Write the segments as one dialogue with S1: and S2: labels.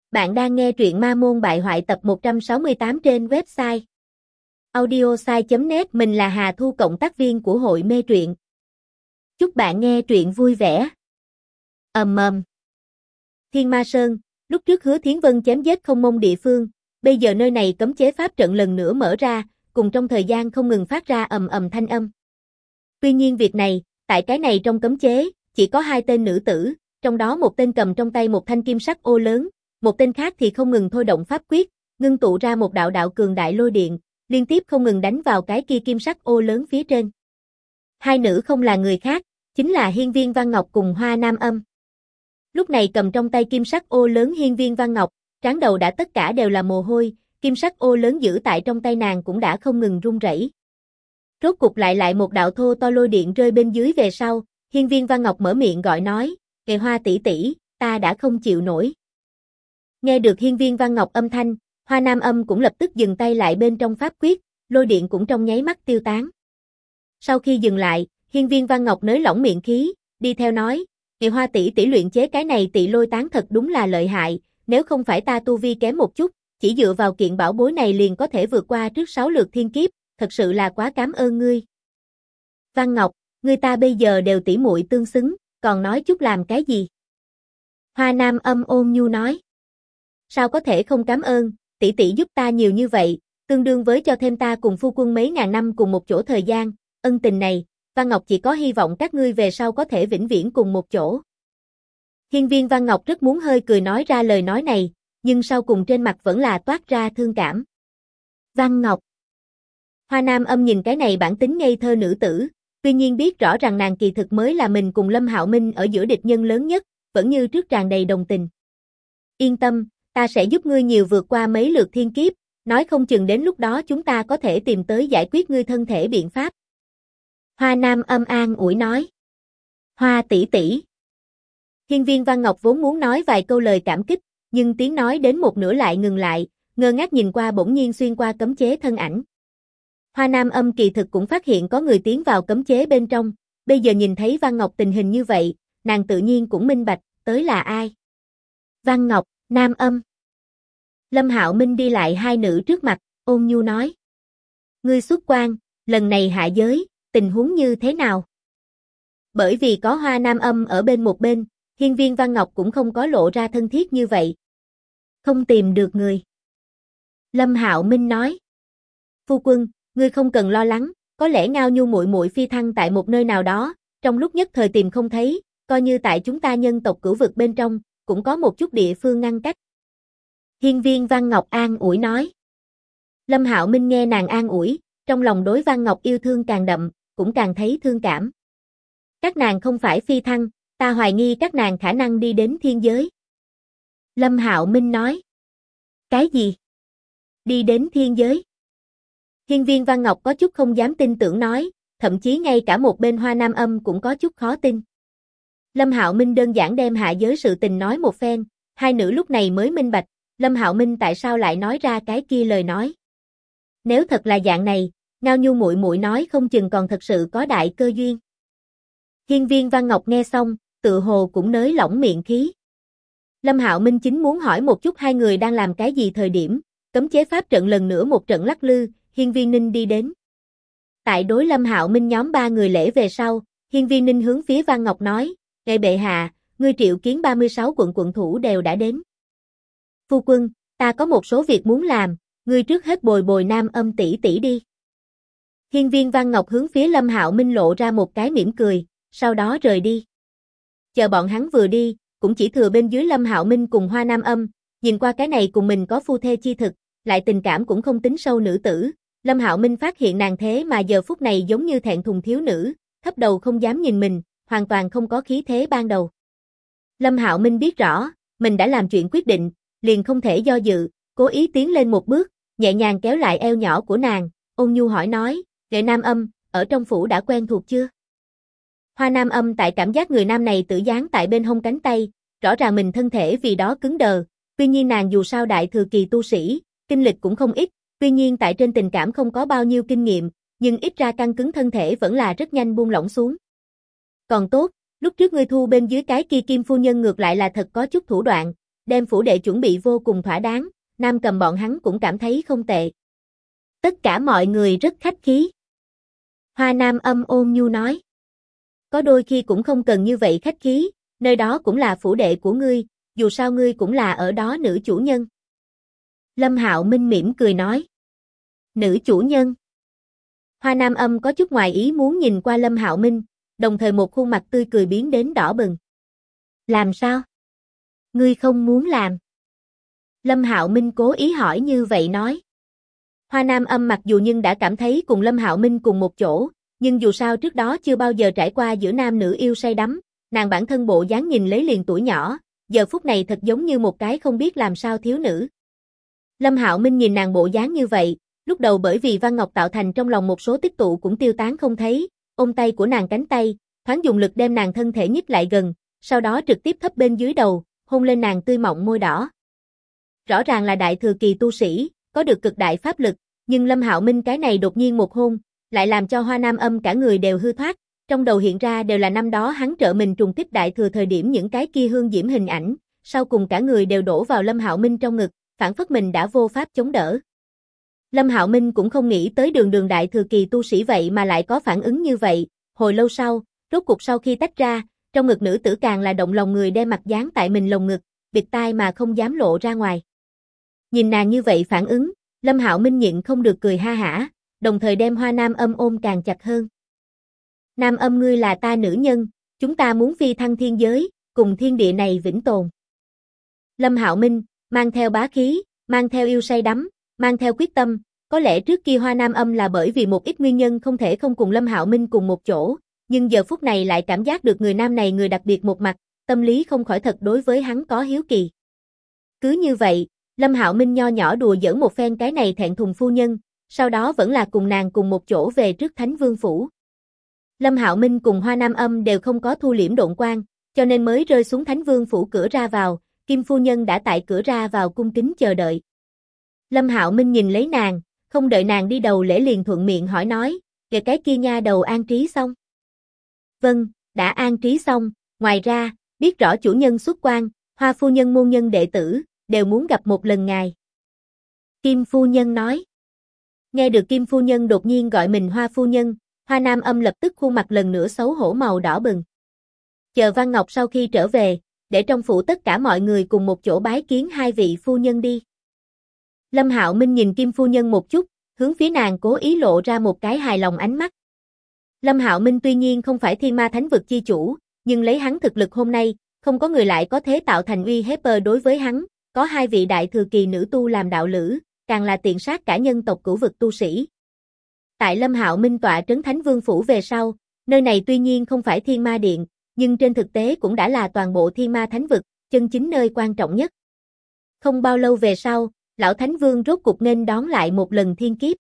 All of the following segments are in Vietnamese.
S1: Bạn đang nghe truyện Ma Môn Bại Hoại tập 168 trên website audiosai.net. Mình là Hà Thu, cộng tác viên của hội mê truyện. Chúc bạn nghe truyện vui vẻ. Thiên Ma Sơn, lúc trước Hứa Thiến Vân chém giết Không Mông địa phương, bây giờ nơi này cấm chế pháp trận lần nữa mở ra, cùng trong thời gian không ngừng phát ra thanh âm. Tuy nhiên việc này, tại cái này trong cấm chế, chỉ có 2 tên nữ tử, trong đó một tên cầm trong tay một thanh kim sắc ô lớn, một tên khác thì không ngừng thôi động pháp quyết, ngưng tụ ra một đạo cường đại lôi điện, liên tiếp không ngừng đánh vào cái kia kim sắc ô lớn phía trên. 2 nữ không là người khác, chính là Hiên Viên Văn Ngọc cùng Hoa Nam Âm. Lúc này cầm trong tay kim sắc ô lớn Hiên Viên Văn Ngọc, trán đầu đã tất cả đều là mồ hôi, kim sắc ô lớn giữ tại trong tay nàng cũng đã không ngừng run rẩy. Rốt cục lại một đạo thô to lôi điện rơi bên dưới về sau, Hiên Viên Văn Ngọc mở miệng gọi nói, "Kệ Hoa tỷ tỷ, ta đã không chịu nổi." Nghe được Hiên Viên Văn Ngọc âm thanh, Hoa Nam Âm cũng lập tức dừng tay lại bên trong pháp quyết, lôi điện cũng trong nháy mắt tiêu tán. Sau khi dừng lại, Hiên Viên Văn Ngọc nới lỏng miệng khí, đi theo nói, "Kệ Hoa tỷ tỷ luyện chế cái này Tị Lôi Tán thật đúng là lợi hại, nếu không phải ta tu vi kém một chút, chỉ dựa vào kiện bảo bối này liền có thể vượt qua trước 6 lượt thiên kiếp, thật sự là quá cảm ơn ngươi." "Văn Ngọc, ngươi ta bây giờ đều tỷ muội tương xứng, còn nói chút làm cái gì?" Hoa Nam Âm ôn nhu nói. "Sao có thể không cảm ơn, tỷ tỷ giúp ta nhiều như vậy, tương đương với cho thêm ta cùng phu quân mấy ngàn năm cùng một chỗ thời gian, ân tình này, Văn Ngọc chỉ có hy vọng các ngươi về sau có thể vĩnh viễn cùng một chỗ." Hiên Viên Văn Ngọc rất muốn hơi cười nói ra lời nói này, nhưng sau cùng trên mặt vẫn là toát ra thương cảm. "Văn Ngọc." Hoa Nam Âm nhìn cái này bản tính ngây thơ nữ tử, tuy nhiên biết rõ rằng nàng kỳ thực mới là mình cùng Lâm Hạo Minh ở giữa địch nhân lớn nhất, vẫn như trước tràn đầy đồng tình. "Yên tâm, ta sẽ giúp ngươi nhiều vượt qua mấy lượt thiên kiếp, nói không chừng đến lúc đó chúng ta có thể tìm tới giải quyết ngươi thân thể biện pháp." Hoa Nam Âm an ủi nói. "Hoa tỷ tỷ." Hiên Viên Văn Ngọc vốn muốn nói vài câu lời cảm kích, nhưng tiếng nói đến một nửa lại ngừng lại, ngơ ngác nhìn qua bỗng nhiên xuyên qua cấm chế thân ảnh. Hoa Nam Âm kỳ thực cũng phát hiện có người tiến vào cấm chế bên trong, bây giờ nhìn thấy Văn Ngọc tình hình như vậy, nàng tự nhiên cũng minh bạch, tới là ai. "Văn Ngọc, Nam Âm." Lâm Hạo Minh đi lại 2 nữ trước mặt, ôn nhu nói. "Ngươi xuất quan, lần này hạ giới, tình huống như thế nào?" Bởi vì có Hoa Nam Âm ở bên một bên, Hiên Viên Văn Ngọc cũng không có lộ ra thân thiết như vậy. "Không tìm được người." Lâm Hạo Minh nói. "Phu quân, ngươi không cần lo lắng, có lẽ Ngao Nhu muội muội phi thăng tại một nơi nào đó, trong lúc nhất thời tìm không thấy, coi như tại chúng ta nhân tộc Cửu Vực bên trong, cũng có một chút địa phương ngăn cách." Hiên Viên Văn Ngọc an ủi nói. Lâm Hạo Minh nghe nàng an ủi, trong lòng đối Văn Ngọc yêu thương càng đậm, cũng càng thấy thương cảm. "Các nàng không phải phi thăng, ta hoài nghi các nàng khả năng đi đến thiên giới." Lâm Hạo Minh nói. "Cái gì? Đi đến thiên giới?" Hiên Viên Văn Ngọc có chút không dám tin tưởng nói, thậm chí ngay cả một bên Hoa Nam Âm cũng có chút khó tin. Lâm Hạo Minh đơn giản đem hạ giới sự tình nói một phen, 2 nữ lúc này mới minh bạch, Lâm Hạo Minh tại sao lại nói ra cái kia lời nói. Nếu thật là dạng này, Ngao Nhu muội muội nói không chừng còn thật sự có đại cơ duyên. Hiên Viên Văn Ngọc nghe xong, tự hồ cũng nới lỏng miệng khí. Lâm Hạo Minh chính muốn hỏi một chút 2 người đang làm cái gì thời điểm, cấm chế pháp trận lần nữa một trận lắc lư, Hiên Viên Ninh đi đến. Tại đối Lâm Hạo Minh nhóm 3 người lễ về sau, Hiên Viên Ninh hướng phía Văn Ngọc nói, "Ngài bệ hạ, ngươi triệu kiến 36 quận thủ đều đã đến." "Phu quân, ta có một số việc muốn làm, ngươi trước hết bồi Nam Âm tỷ tỷ đi." Hiên Viên Văn Ngọc hướng phía Lâm Hạo Minh lộ ra một cái mỉm cười, sau đó rời đi. Chờ bọn hắn vừa đi, cũng chỉ thừa bên dưới Lâm Hạo Minh cùng Hoa Nam Âm, nhìn qua cái này cùng mình có phu thê chi thực, lại tình cảm cũng không tính sâu nữ tử, Lâm Hạo Minh phát hiện nàng thế mà giờ phút này giống như thẹn thùng thiếu nữ, thấp đầu không dám nhìn mình, hoàn toàn không có khí thế ban đầu. Lâm Hạo Minh biết rõ, mình đã làm chuyện quyết định, liền không thể do dự, cố ý tiến lên một bước, nhẹ nhàng kéo lại eo nhỏ của nàng, ôn nhu hỏi nói, "Đệ Nam Âm, ở trong phủ đã quen thuộc chưa?" Hoa Nam Âm tại cảm giác người nam này tự dán tại bên hông cánh tay, rõ ràng mình thân thể vì đó cứng đờ, tuy nhiên nàng dù sao đại thừa kỳ tu sĩ, kinh lịch cũng không ít, tuy nhiên tại trên tình cảm không có bao nhiêu kinh nghiệm, nhưng ít ra căng cứng thân thể vẫn là rất nhanh buông lỏng xuống. "Còn tốt, lúc trước ngươi thu bên dưới cái kia Kim phu nhân ngược lại là thật có chút thủ đoạn, đem phủ đệ chuẩn bị vô cùng thỏa đáng, Nam Cầm bọn hắn cũng cảm thấy không tệ. Tất cả mọi người rất khách khí. Hoa Nam Âm ôn nhu nói. Có đôi khi cũng không cần như vậy khách khí, nơi đó cũng là phủ đệ của ngươi, dù sao ngươi cũng là ở đó nữ chủ nhân. Lâm Hạo Minh mỉm cười nói. Nữ chủ nhân. Hoa Nam Âm có chút ngoài ý muốn nhìn qua Lâm Hạo Minh, đồng thời một khuôn mặt tươi cười biến đến đỏ bừng. Làm sao? Ngươi không muốn làm? Lâm Hạo Minh cố ý hỏi như vậy nói. Hoa Nam Âm mặc dù nhưng đã cảm thấy cùng Lâm Hạo Minh cùng một chỗ, nhưng dù sao trước đó chưa bao giờ trải qua giữa nam nữ yêu say đắm, nàng bản thân bộ dáng nhìn lấy liền tuổi nhỏ, giờ phút này thật giống như một cái không biết làm sao thiếu nữ. Lâm Hạo Minh nhìn nàng bộ dáng như vậy, lúc đầu bởi vì Văn Ngọc tạo thành trong lòng một số tích tụ cũng tiêu tán không thấy, ôm tay của nàng cánh tay, thoáng dùng lực đem nàng thân thể nhích lại gần, sau đó trực tiếp thấp bên dưới đầu, hôn lên nàng tươi mọng môi đỏ. Rõ ràng là đại thừa kỳ tu sĩ, có được cực đại pháp lực, nhưng Lâm Hạo Minh cái này đột nhiên một hôn, lại làm cho Hoa Nam Âm cả người đều hư thoát, trong đầu hiện ra đều là năm đó hắn trợ mình trùng kích đại thừa thời điểm những cái kia hương diễm hình ảnh, sau cùng cả người đều đổ vào Lâm Hạo Minh trong ngực, phản phất mình đã vô pháp chống đỡ. Lâm Hạo Minh cũng không nghĩ tới đường đại thừa kỳ tu sĩ vậy mà lại có phản ứng như vậy, hồi lâu sau, rốt cuộc sau khi tách ra, trong ngực nữ tử càng là động lòng người đem mặt dán tại mình lồng ngực, bịt tai mà không dám lộ ra ngoài. Nhìn nàng như vậy phản ứng, Lâm Hạo Minh nhịn không được cười ha hả, đồng thời đem Hoa Nam Âm ôm càng chặt hơn. Nam Âm ngươi là ta nữ nhân, chúng ta muốn phi thăng thiên giới, cùng thiên địa này vĩnh tồn. Lâm Hạo Minh, mang theo bá khí, mang theo yêu say đắm, mang theo quyết tâm, có lẽ trước kia Hoa Nam Âm là bởi vì một ít nguyên nhân không thể không cùng Lâm Hạo Minh cùng một chỗ, nhưng giờ phút này lại cảm giác được người nam này người đặc biệt một mặt, tâm lý không khỏi thật đối với hắn có hiếu kỳ. Cứ như vậy, Lâm Hạo Minh nho nhỏ đùa giỡn một phen cái này thẹn thùng phu nhân, sau đó vẫn là cùng nàng cùng một chỗ về trước Thánh Vương phủ. Lâm Hạo Minh cùng Hoa Nam Âm đều không có thu liễm độn quang, cho nên mới rơi xuống Thánh Vương phủ cửa ra vào, Kim phu nhân đã tại cửa ra vào cung kính chờ đợi. Lâm Hạo Minh nhìn lấy nàng, không đợi nàng đi đầu lễ liền thuận miệng hỏi nói, "Kìa cái kia nha đầu an trí xong?" "Vâng, đã an trí xong, ngoài ra, biết rõ chủ nhân xuất quan, Hoa phu nhân môn nhân đệ tử đều muốn gặp một lần ngài." Kim phu nhân nói. Nghe được Kim phu nhân đột nhiên gọi mình Hoa phu nhân, Hoa Nam Âm lập tức khuôn mặt lần nữa xấu hổ màu đỏ bừng. Chờ Văn Ngọc sau khi trở về, để trong phủ tất cả mọi người cùng một chỗ bái kiến hai vị phu nhân đi. Lâm Hạo Minh nhìn Kim phu nhân một chút, hướng phía nàng cố ý lộ ra một cái hài lòng ánh mắt. Lâm Hạo Minh tuy nhiên không phải Thiên Ma Thánh vực chi chủ, nhưng lấy hắn thực lực hôm nay, không có người lại có thể tạo thành uy hiếp đối với hắn, có hai vị đại thừa kỳ nữ tu làm đạo lữ, càng là tiện sát cả nhân tộc cửu vực tu sĩ. Tại Lâm Hạo Minh tọa trấn Thánh Vương phủ về sau, nơi này tuy nhiên không phải Thiên Ma Điện, nhưng trên thực tế cũng đã là toàn bộ Thiên Ma Thánh vực, chân chính nơi quan trọng nhất. Không bao lâu về sau, lão Thánh Vương rốt cục nên đón lại một lần thiên kiếp.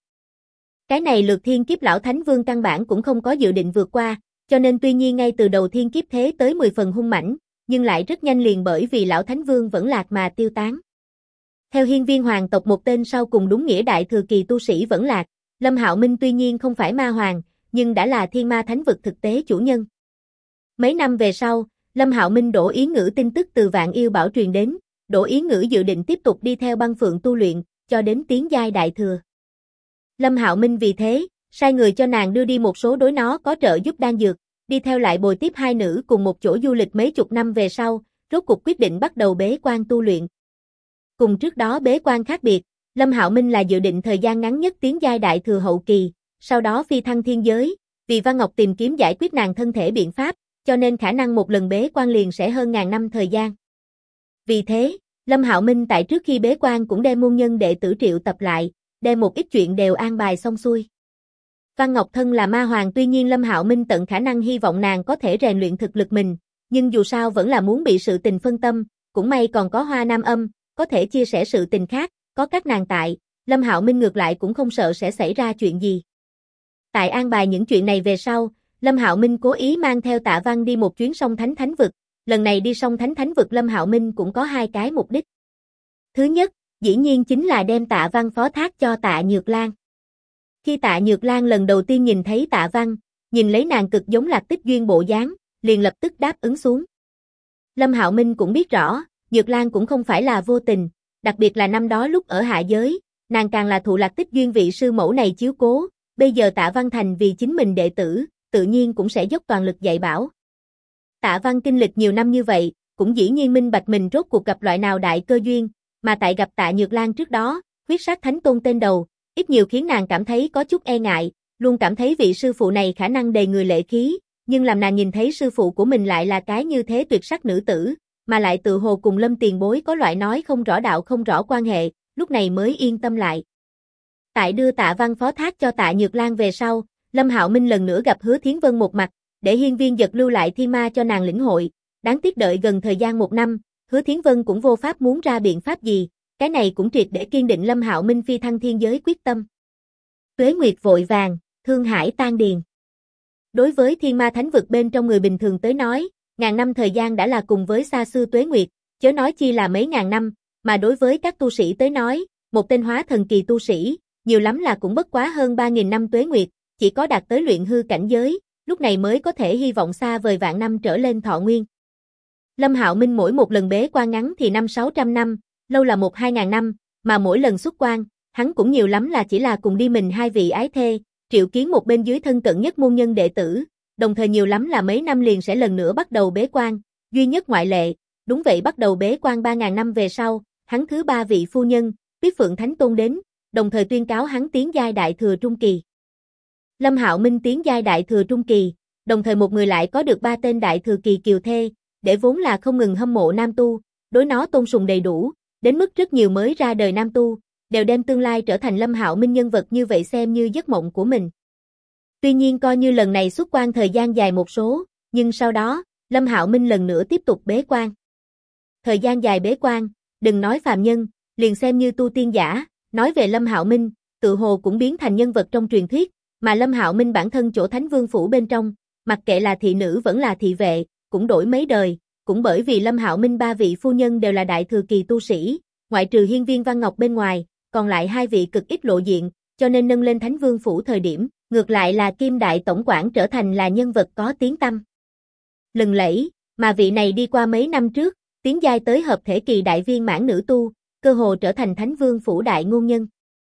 S1: Cái này lượt thiên kiếp lão Thánh Vương căn bản cũng không có dự định vượt qua, cho nên tuy nhiên ngay từ đầu thiên kiếp thế tới 10 phần hung mãnh, nhưng lại rất nhanh liền bởi vì lão Thánh Vương vẫn lạc mà tiêu tán. Theo hiên viên hoàng tộc một tên sau cùng đúng nghĩa đại thừa kỳ tu sĩ vẫn lạc, Lâm Hạo Minh tuy nhiên không phải ma hoàng, nhưng đã là Thiên Ma Thánh vực thực tế chủ nhân. Mấy năm về sau, Lâm Hạo Minh Đỗ Ý Ngữ tin tức từ Vạn Yêu Bảo truyền đến, Đỗ Ý Ngữ dự định tiếp tục đi theo Băng Phượng tu luyện, cho đến tiến giai đại thừa. Lâm Hạo Minh vì thế, sai người cho nàng đưa đi một số đối nó có trợ giúp đan dược, đi theo lại bồi tiếp hai nữ cùng một chỗ du lịch mấy chục năm về sau, rốt cuộc quyết định bắt đầu bế quan tu luyện. Cùng trước đó bế quan khác biệt, Lâm Hạo Minh là dự định thời gian ngắn nhất tiến giai đại thừa hậu kỳ, sau đó phi thăng thiên giới, vì Văn Ngọc tìm kiếm giải quyết nàng thân thể biện pháp, cho nên khả năng một lần bế quan liền sẽ hơn ngàn năm thời gian. Vì thế, Lâm Hạo Minh tại trước khi bế quan cũng đem môn nhân đệ tử triệu tập lại, đem một ít chuyện đều an bài xong xuôi. Văn Ngọc thân là ma hoàng, tuy nhiên Lâm Hạo Minh tận khả năng hy vọng nàng có thể rèn luyện thực lực mình, nhưng dù sao vẫn là muốn bị sự tình phân tâm, cũng may còn có Hoa Nam Âm, có thể chia sẻ sự tình khác, có các nàng tại, Lâm Hạo Minh ngược lại cũng không sợ sẽ xảy ra chuyện gì. Tại an bài những chuyện này về sau, Lâm Hạo Minh cố ý mang theo Tạ Văn đi một chuyến song Thánh Thánh vực, lần này đi song Thánh Thánh vực Lâm Hạo Minh cũng có hai cái mục đích. Thứ nhất, dĩ nhiên chính là đem Tạ Văn phó thác cho Tạ Nhược Lan. Khi Tạ Nhược Lan lần đầu tiên nhìn thấy Tạ Văn, nhìn lấy nàng cực giống Lạc Tích Duyên bộ dáng, liền lập tức đáp ứng xuống. Lâm Hạo Minh cũng biết rõ, Nhược Lan cũng không phải là vô tình, đặc biệt là năm đó lúc ở hạ giới, nàng càng là thụ Lạc Tích Duyên vị sư mẫu này chiếu cố, bây giờ Tạ Văn Thành vì chính mình đệ tử, tự nhiên cũng sẽ dốc toàn lực dạy bảo. Tạ Văn kinh lịch nhiều năm như vậy, cũng dĩ nhiên minh bạch mình rốt cuộc gặp loại nào đại cơ duyên, mà tại gặp Tạ Nhược Lan trước đó, huyết sát thánh tôn tên đầu, ít nhiều khiến nàng cảm thấy có chút e ngại, luôn cảm thấy vị sư phụ này khả năng đầy người lệ khí, nhưng làm nàng nhìn thấy sư phụ của mình lại là cái như thế tuyệt sắc nữ tử, mà lại tự hồ cùng Lâm tiền bối có loại nói không rõ đạo không rõ quan hệ, lúc này mới yên tâm lại. Tại đưa Tạ Văn phó thác cho Tạ Nhược Lan về sau, Lâm Hạo Minh lần nữa gặp Hứa Thiến Vân một mặt, để hiên viên giật lưu lại thiên ma cho nàng lĩnh hội, đáng tiếc đợi gần thời gian 1 năm, Hứa Thiến Vân cũng vô pháp muốn ra biện pháp gì, cái này cũng triệt để kiên định Lâm Hạo Minh phi thăng thiên giới quyết tâm. Tuế Nguyệt vội vàng, thương hải tan điền. Đối với thiên ma thánh vực bên trong người bình thường tới nói, ngàn năm thời gian đã là cùng với xa xưa Tuế Nguyệt, chớ nói chi là mấy ngàn năm, mà đối với các tu sĩ tới nói, một tên hóa thần kỳ tu sĩ, nhiều lắm là cũng bất quá hơn 3.000 năm Tuế Nguyệt, chỉ có đạt tới luyện hư cảnh giới, lúc này mới có thể hy vọng xa vời vạn năm trở lên thọ nguyên. Lâm Hạo Minh mỗi một lần bế quan ngắn thì 500-600 năm, lâu là 1-2 ngàn năm, mà mỗi lần xuất quan, hắn cũng nhiều lắm là chỉ là cùng đi mình 2 vị ái thê, triệu kiến một bên dưới thân cận nhất môn nhân đệ tử, đồng thời nhiều lắm là mấy năm liền sẽ lần nữa bắt đầu bế quan, duy nhất ngoại lệ, đúng vậy bắt đầu bế quan 3.000 năm về sau, hắn thứ 3 vị phu nhân, Tuyết Phượng Thánh Tôn đến, đồng thời tuyên cáo hắn tiến giai đại thừa trung kỳ. Lâm Hạo Minh tiến giai đại thừa trung kỳ, đồng thời một người lại có được 3 tên đại thừa kỳ kiều thê, để vốn là không ngừng hâm mộ nam tu, đối nó tôn sùng đầy đủ, đến mức rất nhiều mới ra đời nam tu, đều đem tương lai trở thành Lâm Hạo Minh nhân vật như vậy xem như giấc mộng của mình. Tuy nhiên coi như lần này xuất quan thời gian dài một số, nhưng sau đó, Lâm Hạo Minh lần nữa tiếp tục bế quan. Thời gian dài bế quan, đừng nói phàm nhân, liền xem như tu tiên giả, nói về Lâm Hạo Minh, tự hồ cũng biến thành nhân vật trong truyền thuyết, mà Lâm Hạo Minh bản thân chỗ Thánh Vương phủ bên trong, mặc kệ là thị nữ vẫn là thị vệ, cũng đổi mấy đời, cũng bởi vì Lâm Hạo Minh 3 vị phu nhân đều là đại thừa kỳ tu sĩ, ngoại trừ Hiên Viên Văn Ngọc bên ngoài, còn lại 2 vị cực ít lộ diện, cho nên nâng lên Thánh Vương phủ thời điểm, ngược lại là Kim Đại Tổng quản trở thành là nhân vật có tiếng tăm. Lừng lẫy, mà vị này đi qua mấy năm trước, tiến giai tới hợp thể kỳ đại viên mãn nữ tu, cơ hồ trở thành Thánh Vương phủ đại ngôn nhân.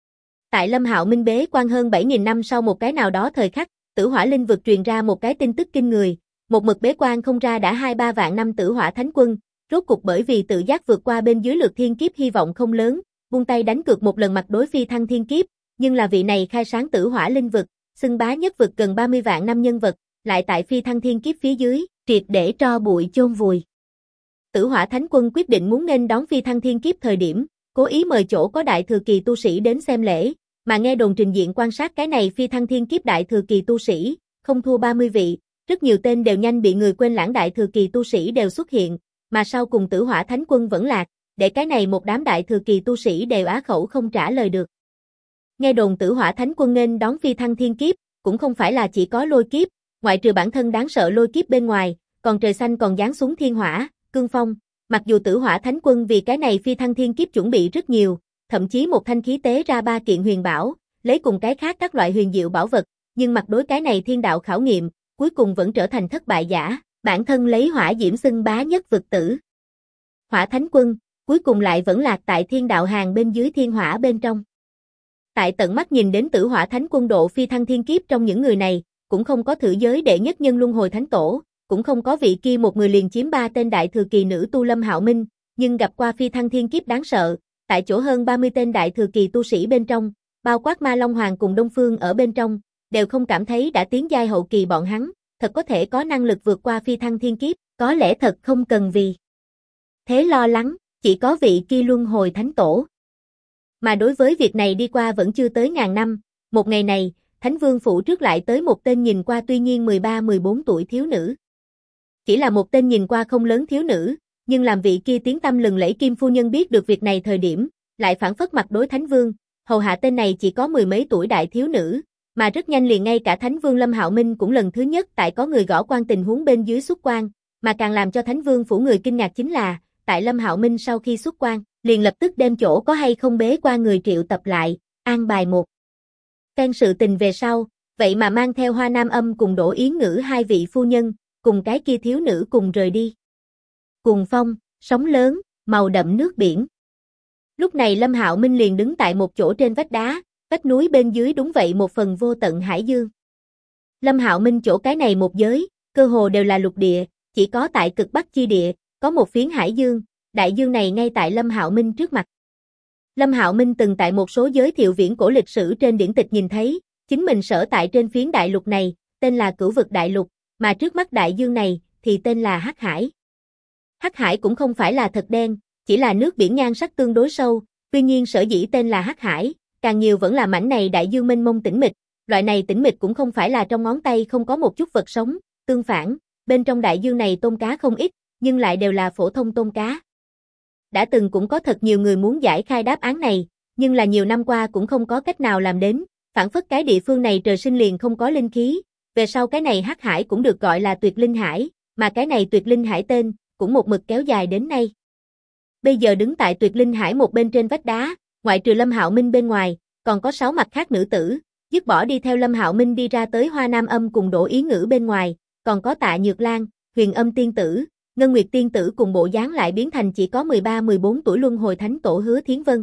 S1: Tại Lâm Hạo Minh bế quan hơn 7.000 năm sau một cái nào đó thời khắc, Tử Hỏa Linh vực truyền ra một cái tin tức kinh người, một mực bế quan không ra đã 2-3 vạn năm Tử Hỏa Thánh Quân, rốt cục bởi vì tự giác vượt qua bên dưới lượt thiên kiếp hy vọng không lớn, buông tay đánh cược một lần mặt đối phi thăng thiên kiếp, nhưng là vị này khai sáng Tử Hỏa Linh vực, xưng bá nhất vực gần 30 vạn năm nhân vật, lại tại phi thăng thiên kiếp phía dưới, triệt để tro bụi chôn vùi. Tử Hỏa Thánh Quân quyết định muốn nên đón phi thăng thiên kiếp thời điểm, cố ý mời chỗ có đại thừa kỳ tu sĩ đến xem lễ, mà nghe đồn trình diện quan sát cái này phi thăng thiên kiếp đại thừa kỳ tu sĩ, không thua 30 vị, rất nhiều tên đều nhanh bị người quên lãng đại thừa kỳ tu sĩ đều xuất hiện, mà sau cùng Tử Hỏa Thánh Quân vẫn lạc, để cái này một đám đại thừa kỳ tu sĩ đều á khẩu không trả lời được. Nghe đồn Tử Hỏa Thánh Quân nên đón phi thăng thiên kiếp, cũng không phải là chỉ có lôi kiếp, ngoại trừ bản thân đáng sợ lôi kiếp bên ngoài, còn trời xanh còn giáng xuống thiên hỏa, cương phong, mặc dù Tử Hỏa Thánh Quân vì cái này phi thăng thiên kiếp chuẩn bị rất nhiều, thậm chí một thanh khí tế ra 3 kiện huyền bảo, lấy cùng cái khác các loại huyền diệu bảo vật, nhưng mặt đối cái này thiên đạo khảo nghiệm, cuối cùng vẫn trở thành thất bại giả, bản thân lấy hỏa diễm xưng bá nhất vực tử. Hỏa Thánh Quân, cuối cùng lại vẫn lạc tại thiên đạo hàng bên dưới thiên hỏa bên trong. Tại tận mắt nhìn đến Tử Hỏa Thánh Quân độ phi thăng thiên kiếp trong những người này, cũng không có thử giới đệ nhất nhân luân hồi thánh tổ, cũng không có vị kia một người liền chiếm 3 tên đại thừa kỳ nữ tu Lâm Hạo Minh, nhưng gặp qua phi thăng thiên kiếp đáng sợ, tại chỗ hơn 30 tên đại thừa kỳ tu sĩ bên trong, bao quát Ma Long Hoàng cùng Đông Phương ở bên trong, đều không cảm thấy đã tiến giai hậu kỳ bọn hắn, thật có thể có năng lực vượt qua phi thăng thiên kiếp, có lẽ thật không cần vì thế lo lắng, chỉ có vị kia luân hồi thánh tổ. Mà đối với việc này đi qua vẫn chưa tới ngàn năm, một ngày này, Thánh Vương phủ trước lại tới một tên nhìn qua tuy nhiên 13-14 tuổi thiếu nữ. Chỉ là một tên nhìn qua không lớn thiếu nữ, nhưng làm vị kia tiếng tăm lừng lẫy Kim phu nhân biết được việc này thời điểm, lại phản phất mặt đối Thánh Vương, hầu hạ tên này chỉ có 10 mấy tuổi đại thiếu nữ, mà rất nhanh liền ngay cả Thánh Vương Lâm Hạo Minh cũng lần thứ nhất tại có người gõ quan tình huống bên dưới xuất quan, mà càng làm cho Thánh Vương phủ người kinh ngạc chính là, tại Lâm Hạo Minh sau khi xuất quan, liền lập tức đem chỗ có hay không bế qua người triệu tập lại, an bài một phen sự tình về sau, vậy mà mang theo Hoa Nam Âm cùng Đỗ Yến Ngữ 2 vị phu nhân, cùng cái kia thiếu nữ cùng rời đi. Cuồng phong, sóng lớn, màu đậm nước biển. Lúc này Lâm Hạo Minh liền đứng tại một chỗ trên vách đá, vách núi bên dưới đúng vậy một phần vô tận hải dương. Lâm Hạo Minh chỗ cái này một giới, cơ hồ đều là lục địa, chỉ có tại cực bắc chi địa, có một phiến hải dương, đại dương này ngay tại Lâm Hạo Minh trước mặt. Lâm Hạo Minh từng tại một số giới thiệu viễn cổ lịch sử trên điển tịch nhìn thấy, chính mình sở tại trên phiến đại lục này, tên là Cửu Vực Đại Lục, mà trước mắt đại dương này, thì tên là Hắc Hải. Hắc Hải cũng không phải là thật đen, chỉ là nước biển nhan sắc tương đối sâu, tuy nhiên sở dĩ tên là Hắc Hải, càng nhiều vẫn là mảnh này đại dương mênh mông tĩnh mịch, loại này tĩnh mịch cũng không phải là trong ngón tay không có một chút vật sống, tương phản, bên trong đại dương này tôm cá không ít, nhưng lại đều là phổ thông tôm cá. Đã từng cũng có thật nhiều người muốn giải khai đáp án này, nhưng là nhiều năm qua cũng không có cách nào làm đến, phản phất cái địa phương này trời sinh liền không có linh khí, về sau cái này Hắc Hải cũng được gọi là Tuyệt Linh Hải, mà cái này Tuyệt Linh Hải tên, cũng một mực kéo dài đến nay. Bây giờ đứng tại Tuyệt Linh Hải một bên trên vách đá, ngoại trừ Lâm Hạo Minh bên ngoài, còn có 6 mặt khác nữ tử, dứt bỏ đi theo Lâm Hạo Minh đi ra tới Hoa Nam Âm cùng Đỗ Ý Ngữ bên ngoài, còn có Tạ Nhược Lan, Huyền Âm Tiên Tử, Ngân Nguyệt Tiên Tử cùng bộ dáng lại biến thành chỉ có 13-14 tuổi luân hồi thánh tổ Hứa Thiến Vân.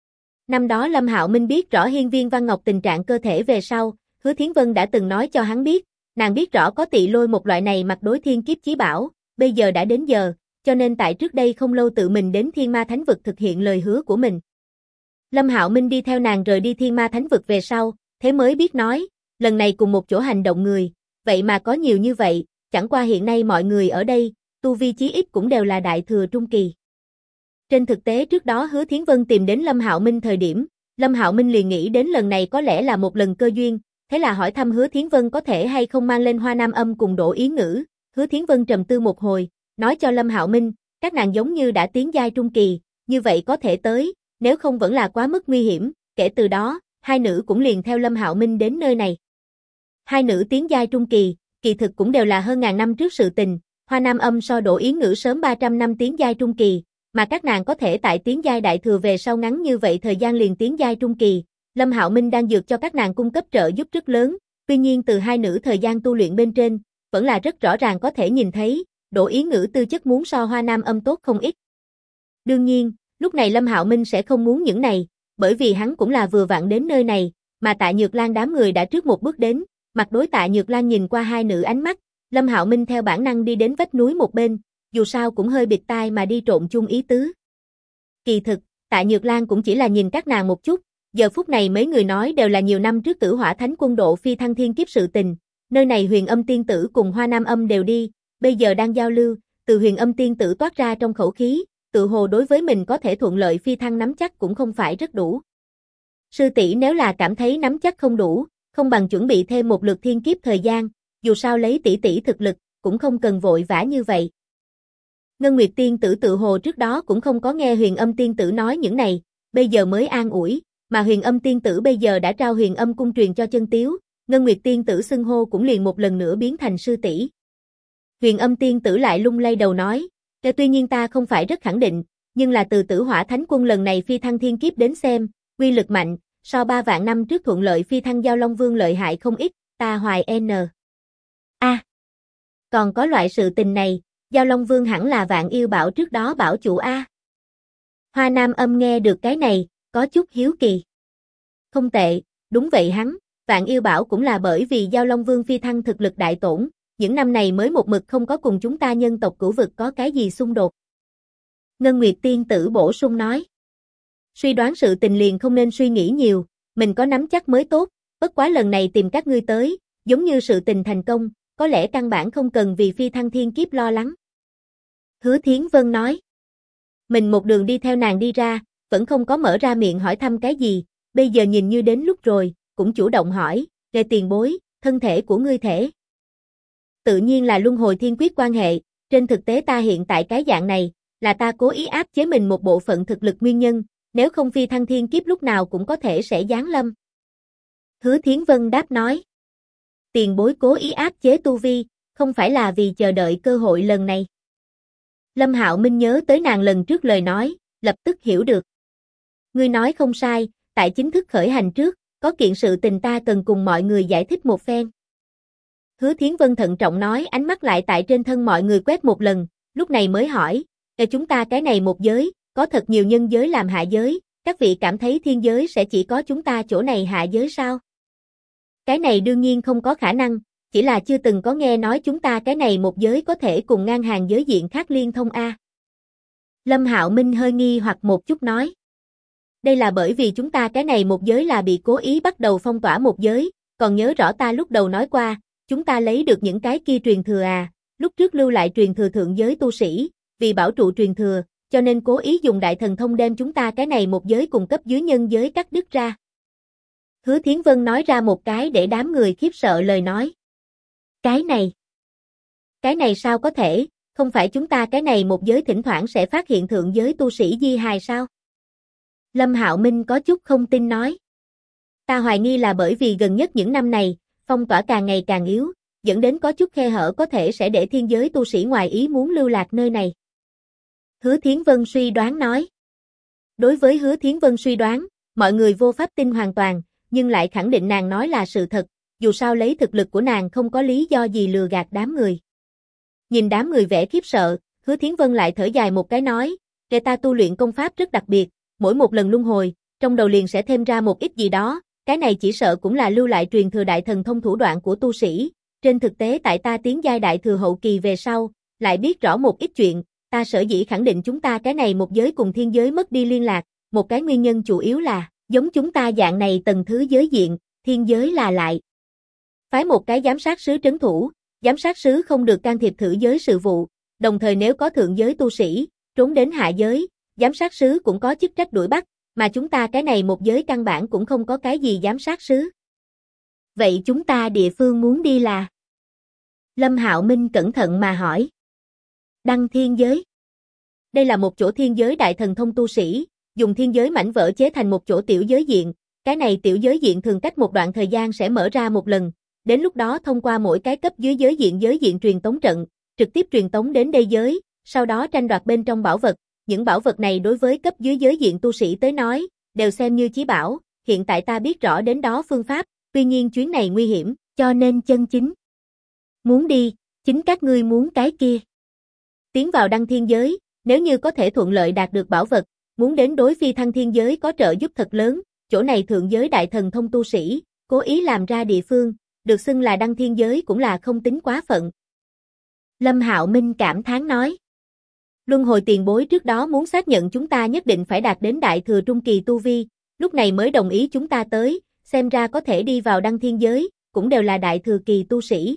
S1: Năm đó Lâm Hạo Minh biết rõ Hiên Viên Văn Ngọc tình trạng cơ thể về sau, Hứa Thiến Vân đã từng nói cho hắn biết, nàng biết rõ có Tị Lôi một loại này mặc đối thiên kiếp chí bảo, bây giờ đã đến giờ, cho nên tại trước đây không lâu tự mình đến Thiên Ma Thánh Vực thực hiện lời hứa của mình. Lâm Hạo Minh đi theo nàng rời đi Thiên Ma Thánh Vực về sau, thế mới biết nói, lần này cùng một chỗ hành động người, vậy mà có nhiều như vậy, chẳng qua hiện nay mọi người ở đây, tu vi chí ít cũng đều là đại thừa trung kỳ. Trên thực tế trước đó Hứa Thiến Vân tìm đến Lâm Hạo Minh thời điểm, Lâm Hạo Minh liền nghĩ đến lần này có lẽ là một lần cơ duyên, thế là hỏi thăm Hứa Thiến Vân có thể hay không mang lên Hoa Nam Âm cùng Đỗ Ý Ngữ. Hứa Thiến Vân trầm tư một hồi, nói cho Lâm Hạo Minh, các nàng giống như đã tiến giai trung kỳ, như vậy có thể tới, nếu không vẫn là quá mức nguy hiểm, kể từ đó, hai nữ cũng liền theo Lâm Hạo Minh đến nơi này. Hai nữ tiến giai trung kỳ, kỳ thực cũng đều là hơn ngàn năm trước sự tình, Hoa Nam Âm so Đỗ Ý Ngữ sớm 300 năm tiến giai trung kỳ, mà các nàng có thể tại tiến giai đại thừa về sau ngắn như vậy thời gian liền tiến giai trung kỳ, Lâm Hạo Minh đang dược cho các nàng cung cấp trợ giúp rất lớn, tuy nhiên từ hai nữ thời gian tu luyện bên trên, vẫn là rất rõ ràng có thể nhìn thấy, Đỗ Ý Ngữ tư chất muốn so Hoa Nam Âm tốt không ít. Đương nhiên, lúc này Lâm Hạo Minh sẽ không muốn những này, bởi vì hắn cũng là vừa vặn đến nơi này, mà Tạ Nhược Lan đám người đã trước một bước đến, mặt đối Tạ Nhược Lan nhìn qua hai nữ ánh mắt, Lâm Hạo Minh theo bản năng đi đến vách núi một bên, dù sao cũng hơi bịt tai mà đi trộn chung ý tứ. Kỳ thực, Tạ Nhược Lan cũng chỉ là nhìn các nàng một chút, giờ phút này mấy người nói đều là nhiều năm trước Tử Hỏa Thánh Quân độ phi thăng thiên kiếp sự tình, nơi này Huyền Âm Tiên Tử cùng Hoa Nam Âm đều đi, bây giờ đang giao lưu, từ Huyền Âm Tiên Tử toát ra trong khẩu khí, tự hồ đối với mình có thể thuận lợi phi thăng nắm chắc cũng không phải rất đủ. Sư tỷ nếu là cảm thấy nắm chắc không đủ, không bằng chuẩn bị thêm một lượt thiên kiếp thời gian, dù sao lấy tỷ tỷ thực lực, cũng không cần vội vã như vậy. Ngân Nguyệt Tiên Tử tự hồ trước đó cũng không có nghe Huyền Âm Tiên Tử nói những này, bây giờ mới an ủi, mà Huyền Âm Tiên Tử bây giờ đã trao Huyền Âm cung truyền cho Chân Tiếu, Ngân Nguyệt Tiên Tử xưng hô cũng liền một lần nữa biến thành sư tỷ. Huyền Âm Tiên Tử lại lung lay đầu nói, tuy nhiên ta không phải rất khẳng định, nhưng là từ Tử Hỏa Thánh Quân lần này phi thăng thiên kiếp đến xem, uy lực mạnh, so 3 vạn năm trước thuận lợi phi thăng Giao Long Vương lợi hại không ít, ta hoài còn có loại sự tình này, Giao Long Vương hẳn là Vạn Yêu Bảo trước đó bảo chủ a. Hoa Nam Âm nghe được cái này, có chút hiếu kỳ. Không tệ, đúng vậy hắn, Vạn Yêu Bảo cũng là bởi vì Giao Long Vương phi thăng thực lực đại tổn, những năm này mới một mực không có cùng chúng ta nhân tộc Cửu Vực có cái gì xung đột. Ngân Nguyệt Tiên Tử bổ sung nói. Suy đoán sự tình liền không nên suy nghĩ nhiều, mình có nắm chắc mới tốt, bất quá lần này tìm các ngươi tới, giống như sự tình thành công, có lẽ căn bản không cần vì phi thăng thiên kiếp lo lắng. Hứa Thiến Vân nói. Mình một đường đi theo nàng đi ra, vẫn không có mở ra miệng hỏi thăm cái gì, bây giờ nhìn như đến lúc rồi, cũng chủ động hỏi, về tiền bối, thân thể của ngươi thể. Tự nhiên là luân hồi thiên quyết quan hệ, trên thực tế ta hiện tại cái dạng này, là ta cố ý áp chế mình một bộ phận thực lực nguyên nhân, nếu không phi thăng thiên kiếp lúc nào cũng có thể sẽ giáng lâm. Hứa Thiến Vân đáp nói. Tiền bối cố ý áp chế tu vi, không phải là vì chờ đợi cơ hội lần này. Lâm Hạo Minh nhớ tới nàng lần trước lời nói, lập tức hiểu được. Ngươi nói không sai, tại chính thức khởi hành trước, có kiện sự tình ta cần cùng mọi người giải thích một phen. Hứa Thiến Vân thận trọng nói, ánh mắt lại tại trên thân mọi người quét một lần, lúc này mới hỏi, Chúng ta cái này một giới, có thật nhiều nhân giới làm hạ giới, các vị cảm thấy thiên giới sẽ chỉ có chúng ta chỗ này hạ giới sao? Cái này đương nhiên không có khả năng, chỉ là chưa từng có nghe nói chúng ta cái này một giới có thể cùng ngang hàng giới diện khác liên thông a. Lâm Hạo Minh hơi nghi hoặc một chút nói. Đây là bởi vì chúng ta cái này một giới là bị cố ý bắt đầu phong tỏa một giới, còn nhớ rõ ta lúc đầu nói qua, chúng ta lấy được những cái kia truyền thừa à, lúc trước lưu lại truyền thừa thượng giới tu sĩ, vì bảo trụ truyền thừa, cho nên cố ý dùng đại thần thông đem chúng ta cái này một giới cùng cấp dưới nhân giới cắt đứt ra. Hứa Thiến Vân nói ra một cái để đám người khiếp sợ lời nói. Cái này sao có thể, không phải chúng ta cái này một giới thỉnh thoảng sẽ phát hiện thượng giới tu sĩ di hài sao? Lâm Hạo Minh có chút không tin nói. Ta hoài nghi là bởi vì gần nhất những năm này, phong tỏa càng ngày càng yếu, dẫn đến có chút khe hở có thể sẽ để thiên giới tu sĩ ngoài ý muốn lưu lạc nơi này. Hứa Thiến Vân suy đoán nói. Đối với Hứa Thiến Vân suy đoán, mọi người vô pháp tin hoàn toàn, nhưng lại khẳng định nàng nói là sự thật, dù sao lấy thực lực của nàng không có lý do gì lừa gạt đám người. Nhìn đám người vẻ khiếp sợ, Hứa Thiến Vân lại thở dài một cái nói, để ta tu luyện công pháp rất đặc biệt, mỗi một lần luân hồi, trong đầu liền sẽ thêm ra một ít gì đó, cái này chỉ sợ cũng là lưu lại truyền thừa đại thần thông thủ đoạn của tu sĩ, trên thực tế tại ta tiến giai đại thừa hậu kỳ về sau, lại biết rõ một ít chuyện, ta sở dĩ khẳng định chúng ta cái này một giới cùng thiên giới mất đi liên lạc, một cái nguyên nhân chủ yếu là, giống chúng ta dạng này tầng thứ giới diện, thiên giới là lại. Phái một cái giám sát sứ trấn thủ, giám sát sứ không được can thiệp thử giới sự vụ, đồng thời nếu có thượng giới tu sĩ, trốn đến hạ giới, giám sát sứ cũng có chức trách đuổi bắt, mà chúng ta cái này một giới căn bản cũng không có cái gì giám sát sứ. Vậy chúng ta địa phương muốn đi là? Lâm Hạo Minh cẩn thận mà hỏi. Đăng thiên giới. Đây là một chỗ thiên giới đại thần thông tu sĩ, dùng thiên giới mảnh vỡ chế thành một chỗ tiểu giới diện, cái này tiểu giới diện thường cách một đoạn thời gian sẽ mở ra một lần, đến lúc đó thông qua mỗi cái cấp dưới giới diện truyền tống trận, trực tiếp truyền tống đến đây giới, sau đó tranh đoạt bên trong bảo vật, những bảo vật này đối với cấp dưới giới diện tu sĩ tới nói, đều xem như chí bảo, hiện tại ta biết rõ đến đó phương pháp, tuy nhiên chuyến này nguy hiểm, cho nên chân chính muốn đi, chính các ngươi muốn cái kia. Tiến vào đăng thiên giới, nếu như có thể thuận lợi đạt được bảo vật, muốn đến đối phi thăng thiên giới có trợ giúp thật lớn, chỗ này thượng giới đại thần thông tu sĩ, cố ý làm ra địa phương, được xưng là đăng thiên giới cũng là không tính quá phận. Lâm Hạo Minh cảm thán nói. Luân hồi tiền bối trước đó muốn xác nhận chúng ta nhất định phải đạt đến đại thừa trung kỳ tu vi, lúc này mới đồng ý chúng ta tới, xem ra có thể đi vào đăng thiên giới, cũng đều là đại thừa kỳ tu sĩ.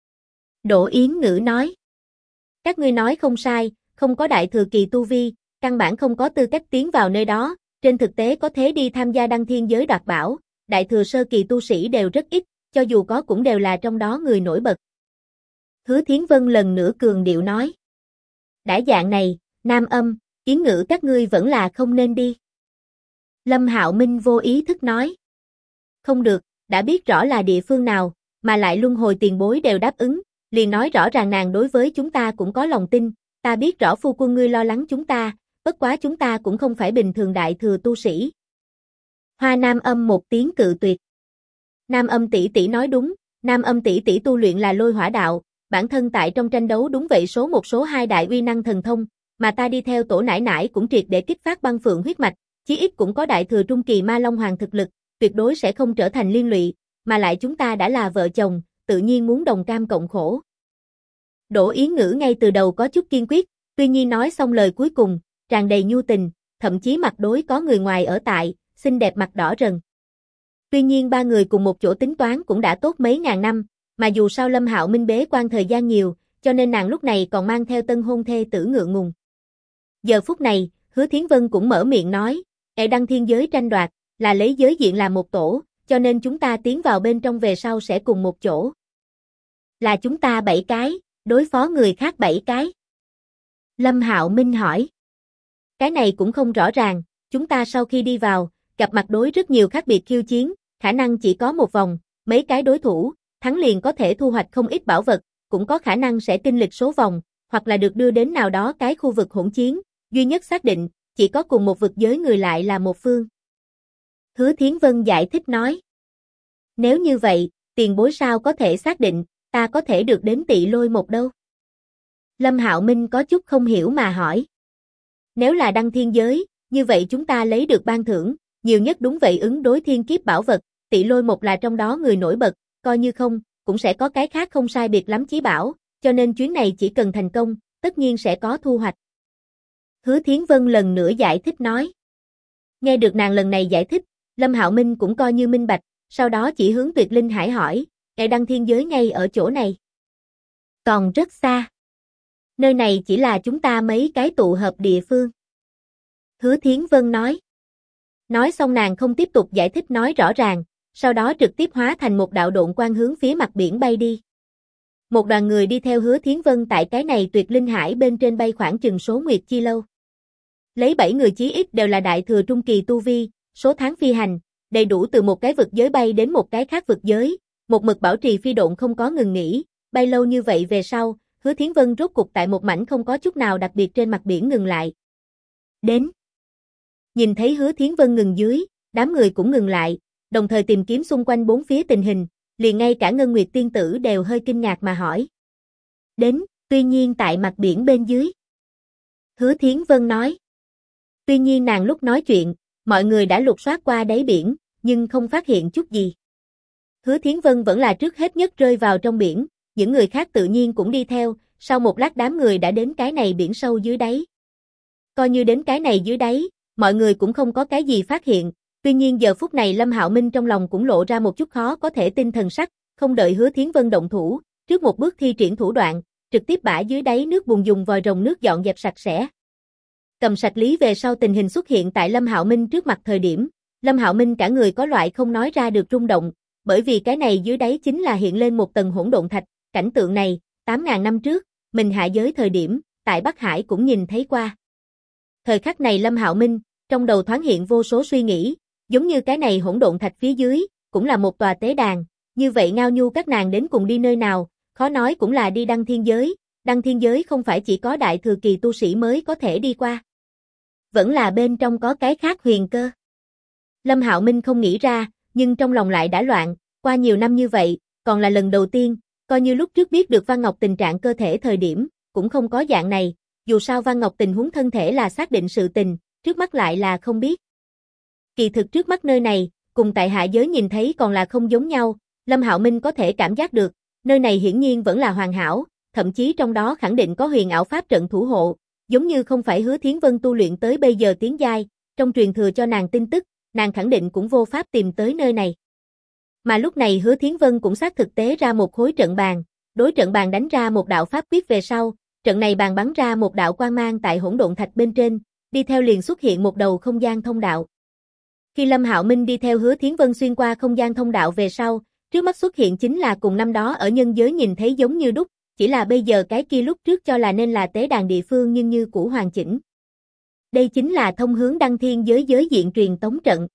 S1: Đỗ Yến Ngữ nói. Các ngươi nói không sai, không có đại thừa kỳ tu vi, căn bản không có tư cách tiến vào nơi đó, trên thực tế có thế đi tham gia đăng thiên giới đoạt bảo, đại thừa sơ kỳ tu sĩ đều rất ít, cho dù có cũng đều là trong đó người nổi bật. Hứa Thiến Vân lần nữa cường điệu nói. Đã dạng này, Nam Âm, Yến Ngữ các ngươi vẫn là không nên đi. Lâm Hạo Minh vô ý thức nói. Không được, đã biết rõ là địa phương nào, mà lại luân hồi tiền bối đều đáp ứng, liền nói rõ ràng nàng đối với chúng ta cũng có lòng tin, ta biết rõ phu quân ngươi lo lắng chúng ta, bất quá chúng ta cũng không phải bình thường đại thừa tu sĩ. Hoa Nam Âm một tiếng cự tuyệt. Nam Âm tỷ tỷ nói đúng, Nam Âm tỷ tỷ tu luyện là lôi hỏa đạo, bản thân tại trong tranh đấu đúng vậy số một số hai đại uy năng thần thông, mà ta đi theo tổ nải nải cũng triệt để kích phát băng phượng huyết mạch, chí ít cũng có đại thừa trung kỳ ma long hoàng thực lực, tuyệt đối sẽ không trở thành liên lụy, mà lại chúng ta đã là vợ chồng, tự nhiên muốn đồng cam cộng khổ. Đỗ Yến Ngữ ngay từ đầu có chút kiên quyết, tuy nhiên nói xong lời cuối cùng, tràn đầy nhu tình, thậm chí mặt đối có người ngoài ở tại, xinh đẹp mặt đỏ rần. Tuy nhiên ba người cùng một chỗ tính toán cũng đã tốt mấy ngàn năm, mà dù sao Lâm Hạo Minh bế quan thời gian nhiều, cho nên nàng lúc này còn mang theo tân hôn thê tử ngượng ngùng. Giờ phút này, Hứa Thiến Vân cũng mở miệng nói, đăng thiên giới tranh đoạt, là lấy giới diện làm một tổ, cho nên chúng ta tiến vào bên trong về sau sẽ cùng một chỗ. Là chúng ta 7 cái, đối phó người khác 7 cái. Lâm Hạo Minh hỏi. Cái này cũng không rõ ràng, chúng ta sau khi đi vào, gặp mặt đối rất nhiều khác biệt khiêu chiến, khả năng chỉ có một vòng, mấy cái đối thủ, thắng liền có thể thu hoạch không ít bảo vật, cũng có khả năng sẽ kinh lịch số vòng, hoặc là được đưa đến nào đó cái khu vực hỗn chiến, duy nhất xác định, chỉ có cùng một vực giới người lại là một phương. Hứa Thiến Vân giải thích nói. Nếu như vậy, tiền bối sao có thể xác định, ta có thể được đến Tị Lôi một đâu? Lâm Hạo Minh có chút không hiểu mà hỏi. Nếu là đăng thiên giới, như vậy chúng ta lấy được ban thưởng, nhiều nhất đúng vậy ứng đối thiên kiếp bảo vật, Tị Lôi một là trong đó người nổi bật, coi như không, cũng sẽ có cái khác không sai biệt lắm chí bảo, cho nên chuyến này chỉ cần thành công, tất nhiên sẽ có thu hoạch. Hứa Thiến Vân lần nữa giải thích nói. Nghe được nàng lần này giải thích, Lâm Hạo Minh cũng coi như minh bạch, sau đó chỉ hướng Tuyệt Linh Hải hỏi, đăng thiên giới ngay ở chỗ này. Còn rất xa. Nơi này chỉ là chúng ta mấy cái tụ hợp địa phương. Hứa Thiến Vân nói. Nói xong nàng không tiếp tục giải thích nói rõ ràng, sau đó trực tiếp hóa thành một đạo độn quang hướng phía mặt biển bay đi. Một đoàn người đi theo Hứa Thiến Vân tại cái này Tuyệt Linh Hải bên trên bay khoảng chừng số nguyệt chi lâu. Lấy 7 người chí ít đều là đại thừa trung kỳ tu vi, số tháng phi hành, đầy đủ từ một cái vực giới bay đến một cái khác vực giới, một mực bảo trì phi độn không có ngừng nghỉ, bay lâu như vậy về sau, Hứa Thiến Vân rốt cục tại một mảnh không có chút nào đặc biệt trên mặt biển ngừng lại. Đến. Nhìn thấy Hứa Thiến Vân ngừng dưới, đám người cũng ngừng lại, đồng thời tìm kiếm xung quanh bốn phía tình hình, liền ngay cả Ngân Nguyệt tiên tử đều hơi kinh ngạc mà hỏi. Đến, tuy nhiên tại mặt biển bên dưới. Hứa Thiến Vân nói. Tuy nhiên nàng lúc nói chuyện, mọi người đã lục soát qua đáy biển, nhưng không phát hiện chút gì. Hứa Thiến Vân vẫn là trước hết nhất rơi vào trong biển, những người khác tự nhiên cũng đi theo, sau một lát đám người đã đến cái này biển sâu dưới đáy. Coi như đến cái này dưới đáy, mọi người cũng không có cái gì phát hiện, tuy nhiên giờ phút này Lâm Hạo Minh trong lòng cũng lộ ra một chút khó có thể tin thần sắc, không đợi Hứa Thiến Vân động thủ, trước một bước thi triển thủ đoạn, trực tiếp bả dưới đáy nước bùn dùng vòi rồng nước dọn dẹp sạch sẽ. Cầm sạch lý về sau tình hình xuất hiện tại Lâm Hạo Minh trước mặt thời điểm, Lâm Hạo Minh cả người có loại không nói ra được rung động, bởi vì cái này dưới đáy chính là hiện lên một tầng hỗn độn thạch, cảnh tượng này, 8.000 năm trước, mình hạ giới thời điểm, tại Bắc Hải cũng nhìn thấy qua. Thời khắc này Lâm Hạo Minh, trong đầu thoáng hiện vô số suy nghĩ, giống như cái này hỗn độn thạch phía dưới, cũng là một tòa tế đàn, như vậy Ngao Nhu các nàng đến cùng đi nơi nào, khó nói cũng là đi đăng thiên giới không phải chỉ có đại thừa kỳ tu sĩ mới có thể đi qua. Vẫn là bên trong có cái khác huyền cơ. Lâm Hạo Minh không nghĩ ra, nhưng trong lòng lại đã loạn, qua nhiều năm như vậy, còn là lần đầu tiên, coi như lúc trước biết được Văn Ngọc tình trạng cơ thể thời điểm, cũng không có dạng này, dù sao Văn Ngọc tình huống thân thể là xác định sự tình, trước mắt lại là không biết. Kỳ thực trước mắt nơi này, cùng tại hạ giới nhìn thấy còn là không giống nhau, Lâm Hạo Minh có thể cảm giác được, nơi này hiển nhiên vẫn là hoàn hảo, thậm chí trong đó khẳng định có huyền ảo pháp trận thủ hộ, giống như không phải Hứa Thiến Vân tu luyện tới bây giờ tiến giai, trong truyền thừa cho nàng tin tức, nàng khẳng định cũng vô pháp tìm tới nơi này. Mà lúc này Hứa Thiến Vân cũng xác thực tế ra một khối trận bàn, đối trận bàn đánh ra một đạo pháp quyết về sau, trận này bàn bắn ra một đạo quang mang tại hỗn độn thạch bên trên, đi theo liền xuất hiện một đầu không gian thông đạo. Khi Lâm Hạo Minh đi theo Hứa Thiến Vân xuyên qua không gian thông đạo về sau, trước mắt xuất hiện chính là cùng năm đó ở nhân giới nhìn thấy giống như đúc, chỉ là bây giờ cái kia lúc trước cho là nên là tế đàn địa phương nhưng như cũ hoàn chỉnh. Đây chính là thông hướng đăng thiên giới giới diện truyền tống trận.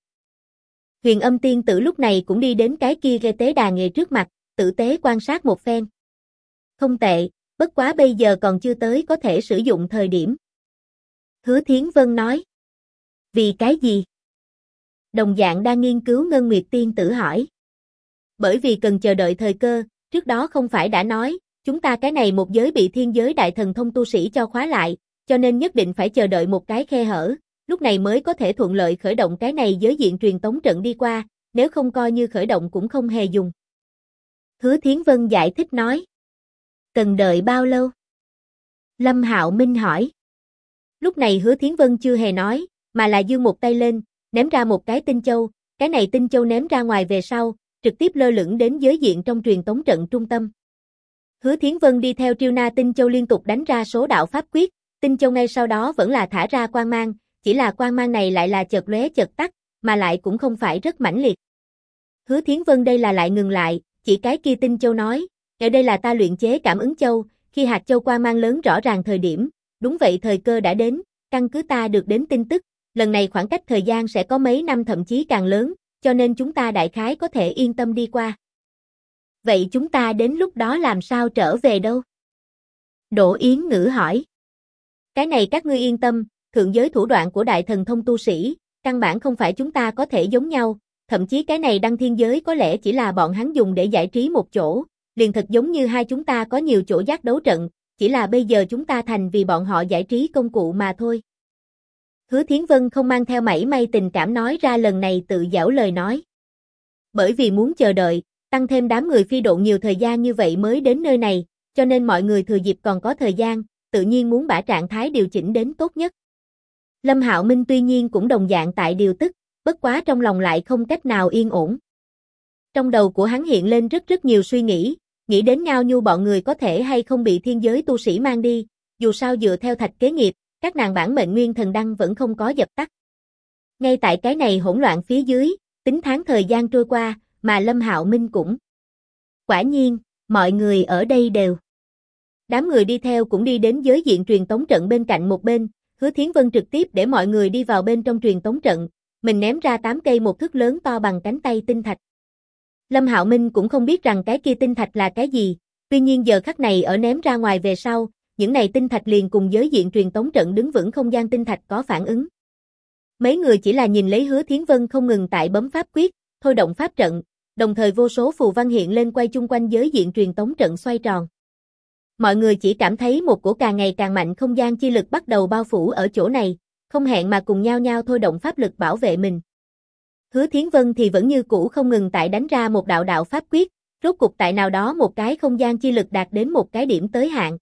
S1: Huyền Âm tiên tử lúc này cũng đi đến cái kia tế đàn nghề trước mặt, tử tế quan sát một phen. Không tệ, bất quá bây giờ còn chưa tới có thể sử dụng thời điểm. Hứa Thiến Vân nói. Vì cái gì? Đồng dạng đang nghiên cứu Ngân Nguyệt tiên tử hỏi. Bởi vì cần chờ đợi thời cơ, trước đó không phải đã nói, chúng ta cái này một giới bị thiên giới đại thần thông tu sĩ cho khóa lại, cho nên nhất định phải chờ đợi một cái khe hở, lúc này mới có thể thuận lợi khởi động cái này giới diện truyền tống trận đi qua, nếu không coi như khởi động cũng không hề dùng. Hứa Thiến Vân giải thích nói. Cần đợi bao lâu? Lâm Hạo Minh hỏi. Lúc này Hứa Thiến Vân chưa hề nói, mà là giương một tay lên, ném ra một cái tinh châu, cái này tinh châu ném ra ngoài về sau, trực tiếp lơ lửng đến giới diện trong truyền tống trận trung tâm. Hứa Thiến Vân đi theo Triêu Na tinh châu liên tục đánh ra số đạo pháp quyết, tinh châu ngay sau đó vẫn là thả ra quang mang, chỉ là quang mang này lại là chợt lóe chợt tắt, mà lại cũng không phải rất mãnh liệt. Hứa Thiến Vân đây là lại ngừng lại, chỉ cái kia tinh châu nói, ở đây là ta luyện chế cảm ứng châu, khi hạt châu quang mang lớn rõ ràng thời điểm, đúng vậy thời cơ đã đến, căn cứ ta được đến tin tức, lần này khoảng cách thời gian sẽ có mấy năm thậm chí càng lớn, cho nên chúng ta đại khái có thể yên tâm đi qua. Vậy chúng ta đến lúc đó làm sao trở về đâu? Đỗ Yến Ngữ hỏi. Cái này các ngươi yên tâm, thượng giới thủ đoạn của đại thần thông tu sĩ, căn bản không phải chúng ta có thể giống nhau, thậm chí cái này đăng thiên giới có lẽ chỉ là bọn hắn dùng để giải trí một chỗ, liền thật giống như hai chúng ta có nhiều chỗ giác đấu trận, chỉ là bây giờ chúng ta thành vì bọn họ giải trí công cụ mà thôi. Hứa Thiến Vân không mang theo mảy may tình cảm nói ra lần này tự giễu lời nói. Bởi vì muốn chờ đợi, tăng thêm đám người phi độn nhiều thời gian như vậy mới đến nơi này, cho nên mọi người thừa dịp còn có thời gian, tự nhiên muốn bả trạng thái điều chỉnh đến tốt nhất. Lâm Hạo Minh tuy nhiên cũng đồng dạng tại điều tức, bất quá trong lòng lại không cách nào yên ổn. Trong đầu của hắn hiện lên rất nhiều suy nghĩ đến Ngao Nhu bọn người có thể hay không bị thiên giới tu sĩ mang đi, dù sao dựa theo thạch kế nghiệp, các nàng bản mệnh nguyên thần đăng vẫn không có dập tắt. Ngay tại cái này hỗn loạn phía dưới, tính tháng thời gian trôi qua, mà Lâm Hạo Minh cũng. Quả nhiên, mọi người ở đây đều. Đám người đi theo cũng đi đến giới diện truyền tống trận bên cạnh một bên, Hứa Thiến Vân trực tiếp để mọi người đi vào bên trong truyền tống trận, mình ném ra 8 cây một thước lớn to bằng cánh tay tinh thạch. Lâm Hạo Minh cũng không biết rằng cái kia tinh thạch là cái gì, tuy nhiên giờ khắc này ở ném ra ngoài về sau, những này tinh thạch liền cùng giới diện truyền tống trận đứng vững không gian tinh thạch có phản ứng. Mấy người chỉ là nhìn lấy Hứa Thiến Vân không ngừng tại bấm pháp quyết, thôi động pháp trận, đồng thời vô số phù văn hiện lên quay chung quanh giới diện truyền tống trận xoay tròn. Mọi người chỉ cảm thấy một cổ càng ngày càng mạnh không gian chi lực bắt đầu bao phủ ở chỗ này, không hẹn mà cùng nhau nhau thôi động pháp lực bảo vệ mình. Hứa Thiến Vân thì vẫn như cũ không ngừng tại đánh ra một đạo pháp quyết, rốt cục tại nào đó một cái không gian chi lực đạt đến một cái điểm tới hạn.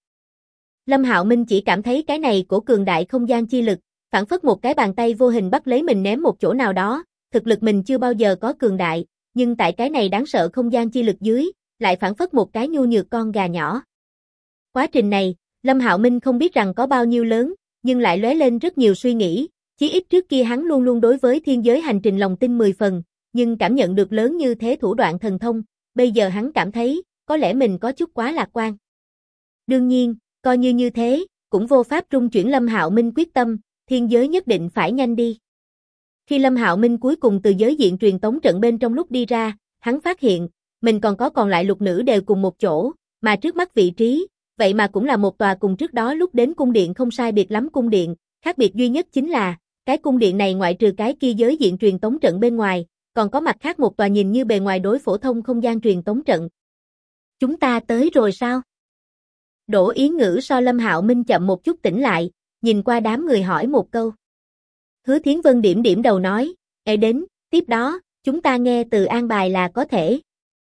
S1: Lâm Hạo Minh chỉ cảm thấy cái này của cường đại không gian chi lực, phảng phất một cái bàn tay vô hình bắt lấy mình ném một chỗ nào đó, thực lực mình chưa bao giờ có cường đại, nhưng tại cái này đáng sợ không gian chi lực dưới, lại phảng phất một cái nhu nhược con gà nhỏ. Quá trình này, Lâm Hạo Minh không biết rằng có bao nhiêu lớn, nhưng lại lóe lên rất nhiều suy nghĩ, chí ít trước kia hắn luôn luôn đối với thiên giới hành trình lòng tin 10 phần, nhưng cảm nhận được lớn như thế thủ đoạn thần thông, bây giờ hắn cảm thấy, có lẽ mình có chút quá lạc quan. Đương nhiên, coi như thế, cũng vô pháp trung chuyển Lâm Hạo Minh quyết tâm, thiên giới nhất định phải nhanh đi. Khi Lâm Hạo Minh cuối cùng từ giới diện truyền tống trận bên trong lúc đi ra, hắn phát hiện, mình còn lại lục nữ đều cùng một chỗ, mà trước mắt vị trí, vậy mà cũng là một tòa cùng trước đó lúc đến cung điện không sai biệt lắm cung điện, khác biệt duy nhất chính là, cái cung điện này ngoại trừ cái kia giới diện truyền tống trận bên ngoài, còn có mặt khác một tòa nhìn như bề ngoài đối phổ thông không gian truyền tống trận. Chúng ta tới rồi sao? Đỗ Yến Ngữ so Lâm Hạo Minh chậm một chút tỉnh lại, nhìn qua đám người hỏi một câu. Hứa Thiến Vân điểm đầu nói, đến, tiếp đó, chúng ta nghe từ an bài là có thể.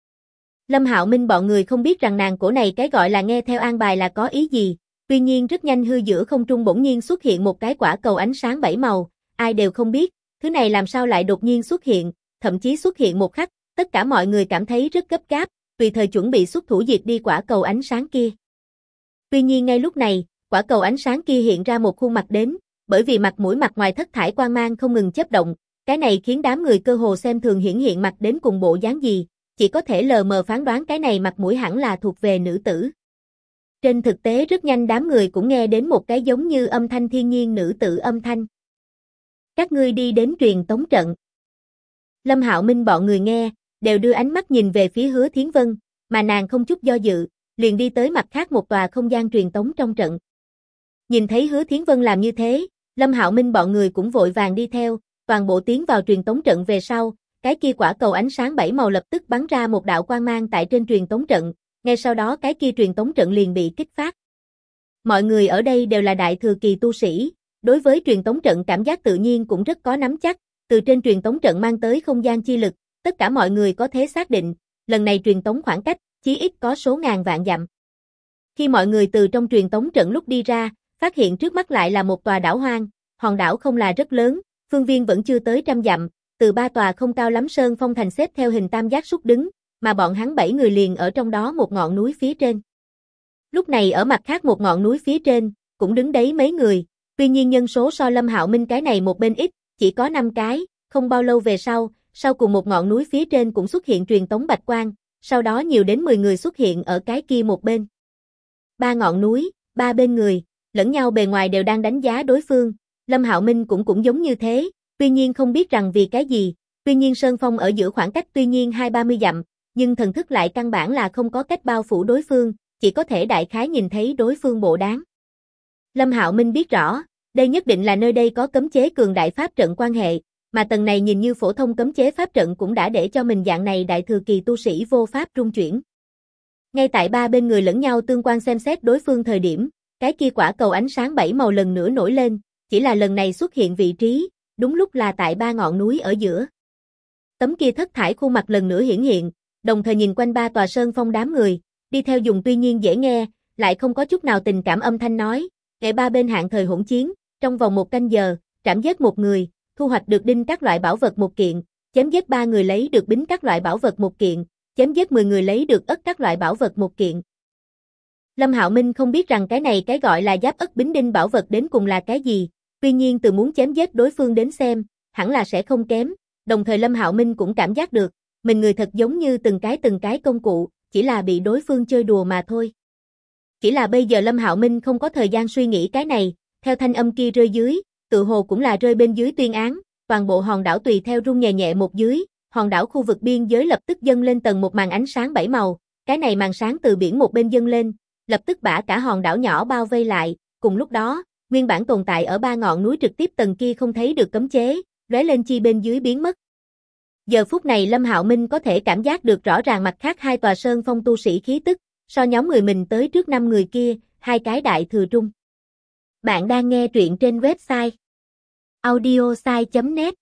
S1: Lâm Hạo Minh bọn người không biết rằng nàng cổ này cái gọi là nghe theo an bài là có ý gì, tuy nhiên rất nhanh hư giữa không trung bỗng nhiên xuất hiện một cái quả cầu ánh sáng 7 màu, ai đều không biết, thứ này làm sao lại đột nhiên xuất hiện, thậm chí xuất hiện một khắc, tất cả mọi người cảm thấy rất gấp gáp, tùy thời chuẩn bị xuất thủ diệt đi quả cầu ánh sáng kia. Tuy nhiên ngay lúc này, quả cầu ánh sáng kia hiện ra một khuôn mặt đến, bởi vì mặt mũi mặt ngoài thất thải quang mang không ngừng chớp động, cái này khiến đám người cơ hồ xem thường hiện mặt đến cùng bộ dáng gì, chỉ có thể lờ mờ phán đoán cái này mặt mũi hẳn là thuộc về nữ tử. Trên thực tế rất nhanh đám người cũng nghe đến một cái giống như âm thanh thiên nhiên nữ tử âm thanh. Các ngươi đi đến truyền tống trận. Lâm Hạo Minh bọn người nghe, đều đưa ánh mắt nhìn về phía Hứa Thiến Vân, mà nàng không chút do dự, liền đi tới mặt khác một tòa không gian truyền tống trong trận. Nhìn thấy Hứa Thiến Vân làm như thế, Lâm Hạo Minh bọn người cũng vội vàng đi theo, toàn bộ tiến vào truyền tống trận về sau, cái kia quả cầu ánh sáng 7 màu lập tức bắn ra một đạo quang mang tại trên truyền tống trận, ngay sau đó cái kia truyền tống trận liền bị kích phát. Mọi người ở đây đều là đại thừa kỳ tu sĩ, đối với truyền tống trận cảm giác tự nhiên cũng rất có nắm chắc, từ trên truyền tống trận mang tới không gian chi lực, tất cả mọi người có thể xác định, lần này truyền tống khoảng cách, chí ít có số ngàn vạn dặm. Khi mọi người từ trong truyền tống trận lúc đi ra, phát hiện trước mắt lại là một tòa đảo hoang, hòn đảo không là rất lớn, phương viên vẫn chưa tới 100 dặm, từ 3 tòa không cao lắm sơn phong thành xếp theo hình tam giác xúc đứng, mà bọn hắn 7 người liền ở trong đó một ngọn núi phía trên. Lúc này ở mặt khác một ngọn núi phía trên, cũng đứng đấy mấy người, tuy nhiên nhân số so Lâm Hạo Minh cái này một bên ít, chỉ có 5 cái, không bao lâu về sau cùng một ngọn núi phía trên cũng xuất hiện truyền tống bạch quang, sau đó nhiều đến 10 người xuất hiện ở cái kia một bên. 3 ngọn núi, 3 bên người, lẫn nhau bề ngoài đều đang đánh giá đối phương, Lâm Hạo Minh cũng giống như thế, tuy nhiên không biết rằng vì cái gì, tuy nhiên sơn phong ở giữa khoảng cách tuy nhiên 20-30 dặm, nhưng thần thức lại căn bản là không có cách bao phủ đối phương, chỉ có thể đại khái nhìn thấy đối phương bộ dáng. Lâm Hạo Minh biết rõ, đây nhất định là nơi đây có cấm chế cường đại pháp trận quan hệ, mà tầng này nhìn như phổ thông cấm chế pháp trận cũng đã để cho mình dạng này đại thừa kỳ tu sĩ vô pháp trung chuyển. Ngay tại 3 bên người lẫn nhau tương quan xem xét đối phương thời điểm, cái kia quả cầu ánh sáng 7 màu lần nữa nổi lên, chỉ là lần này xuất hiện vị trí, đúng lúc là tại ba ngọn núi ở giữa. Tấm kia thất thải khuôn mặt lần nữa hiển hiện, đồng thời nhìn quanh ba tòa sơn phong đám người, đi theo dùng tuy nhiên dễ nghe, lại không có chút nào tình cảm âm thanh nói, kể ba bên hạng thời hỗn chiến, trong vòng 1 canh giờ, trảm giết 1 người, thu hoạch được đinh các loại bảo vật 1 kiện, chém giết 3 người lấy được bính các loại bảo vật 1 kiện, chém giết 10 người lấy được ất các loại bảo vật 1 kiện. Lâm Hạo Minh không biết rằng cái này cái gọi là giáp ất bính đinh bảo vật đến cùng là cái gì, tuy nhiên từ muốn chém giết đối phương đến xem, hẳn là sẽ không kém, đồng thời Lâm Hạo Minh cũng cảm giác được, mình người thật giống như từng cái công cụ, chỉ là bị đối phương chơi đùa mà thôi. Chỉ là bây giờ Lâm Hạo Minh không có thời gian suy nghĩ cái này, theo thanh âm kia rơi dưới, tự hồ cũng là rơi bên dưới tuyên án, toàn bộ hòn đảo tùy theo rung nhẹ nhẹ một dưới, hòn đảo khu vực biên giới lập tức dâng lên tầng một màn ánh sáng 7 màu, cái này màn sáng từ biển một bên dâng lên, lập tức bả cả hòn đảo nhỏ bao vây lại, cùng lúc đó, nguyên bản tồn tại ở 3 ngọn núi trực tiếp tầng kia không thấy được cấm chế, lóe lên chi bên dưới biến mất. Giờ phút này Lâm Hạo Minh có thể cảm giác được rõ ràng mặt khác 2 tòa sơn phong tu sĩ khí tức, so nhóm người mình tới trước 5 người kia, 2 cái đại thừa trung. Bạn đang nghe truyện trên website audiosai.net.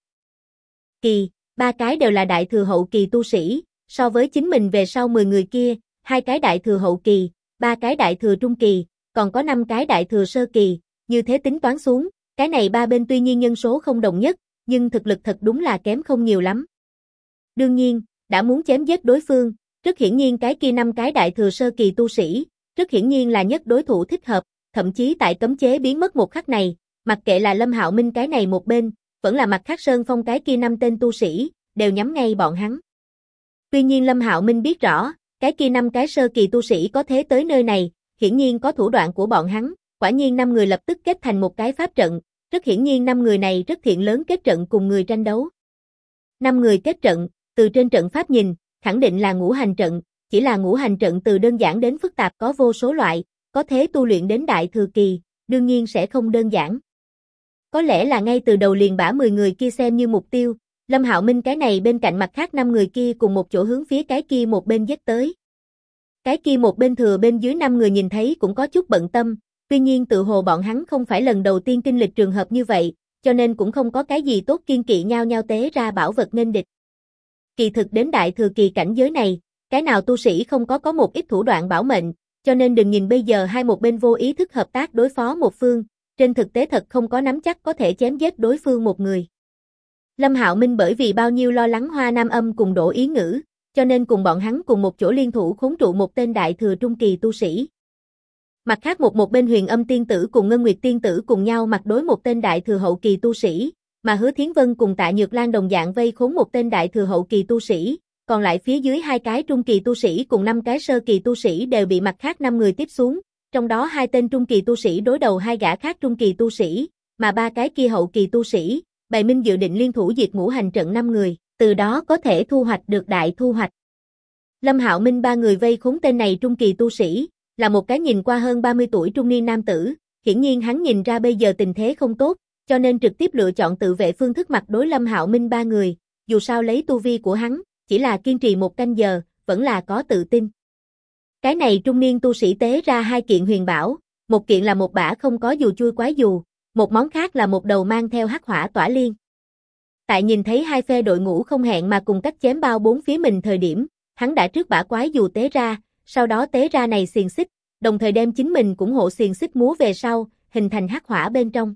S1: Kỳ, 3 cái đều là đại thừa hậu kỳ tu sĩ, so với chính mình về sau 10 người kia, 2 cái đại thừa hậu kỳ, 3 cái đại thừa trung kỳ, còn có 5 cái đại thừa sơ kỳ, như thế tính toán xuống, cái này ba bên tuy nhiên nhân số không đồng nhất, nhưng thực lực thật đúng là kém không nhiều lắm. Đương nhiên, đã muốn chém giết đối phương, rất hiển nhiên cái kia 5 cái đại thừa sơ kỳ tu sĩ, rất hiển nhiên là nhất đối thủ thích hợp, thậm chí tại cấm chế biến mất một khắc này, mặc kệ là Lâm Hạo Minh cái này một bên, vẫn là mặt khác sơn phong cái kia 5 tên tu sĩ, đều nhắm ngay bọn hắn. Tuy nhiên Lâm Hạo Minh biết rõ, cái kia 5 cái sơ kỳ tu sĩ có thế tới nơi này, hiển nhiên có thủ đoạn của bọn hắn, quả nhiên 5 người lập tức kết thành một cái pháp trận, rất hiển nhiên 5 người này rất thiện lớn kết trận cùng người tranh đấu. 5 người kết trận, từ trên trận pháp nhìn, khẳng định là ngũ hành trận, chỉ là ngũ hành trận từ đơn giản đến phức tạp có vô số loại, có thế tu luyện đến đại thừa kỳ, đương nhiên sẽ không đơn giản. Có lẽ là ngay từ đầu liền bả 10 người kia xem như mục tiêu, Lâm Hạo Minh cái này bên cạnh mặt khác 5 người kia cùng một chỗ hướng phía cái kia một bên giết tới. Cái kia một bên thừa bên dưới 5 người nhìn thấy cũng có chút bận tâm, tuy nhiên tự hồ bọn hắn không phải lần đầu tiên kinh lịch trường hợp như vậy, cho nên cũng không có cái gì tốt kiên kỵ nhau nhau tế ra bảo vật nghênh địch. Kỳ thực đến đại thừa kỳ cảnh giới này, cái nào tu sĩ không có một ít thủ đoạn bảo mệnh, cho nên đừng nhìn bây giờ hai một bên vô ý thức hợp tác đối phó một phương, trên thực tế thật không có nắm chắc có thể chém giết đối phương một người. Lâm Hạo Minh bởi vì bao nhiêu lo lắng Hoa Nam Âm cùng Đỗ Ý Ngữ, cho nên cùng bọn hắn cùng một chỗ liên thủ khốn trụ một tên đại thừa trung kỳ tu sĩ. Mặt khác một bên Huyền Âm Tiên Tử cùng Ngân Nguyệt Tiên Tử cùng nhau mặt đối một tên đại thừa hậu kỳ tu sĩ, mà Hứa Thiến Vân cùng Tạ Nhược Lan đồng dạng vây khốn một tên đại thừa hậu kỳ tu sĩ, còn lại phía dưới 2 cái trung kỳ tu sĩ cùng 5 cái sơ kỳ tu sĩ đều bị mặt khác 5 người tiếp xuống, trong đó 2 tên trung kỳ tu sĩ đối đầu 2 gã khác trung kỳ tu sĩ, mà 3 cái kia hậu kỳ tu sĩ, bày minh dự định liên thủ diệt ngũ hành trận 5 người, từ đó có thể thu hoạch được đại thu hoạch. Lâm Hạo Minh 3 người vây khốn tên này trung kỳ tu sĩ, là một cái nhìn qua hơn 30 tuổi trung niên nam tử, hiển nhiên hắn nhìn ra bây giờ tình thế không tốt, cho nên trực tiếp lựa chọn tự vệ phương thức mặt đối Lâm Hạo Minh 3 người, dù sao lấy tu vi của hắn, chỉ là kiên trì 1 canh giờ, vẫn là có tự tin. Cái này trung niên tu sĩ tế ra 2 kiện huyền bảo, một kiện là một bả không có dù chui quái dù, một món khác là một đầu mang theo hắc hỏa tỏa liên. Tại nhìn thấy 2 phe đội ngũ không hẹn mà cùng cắt chém bao 4 phía mình thời điểm, hắn đã trước bả quái dù tế ra, sau đó tế ra này xiềng xích, đồng thời đem chính mình cũng hộ xiềng xích múa về sau, hình thành hắc hỏa bên trong.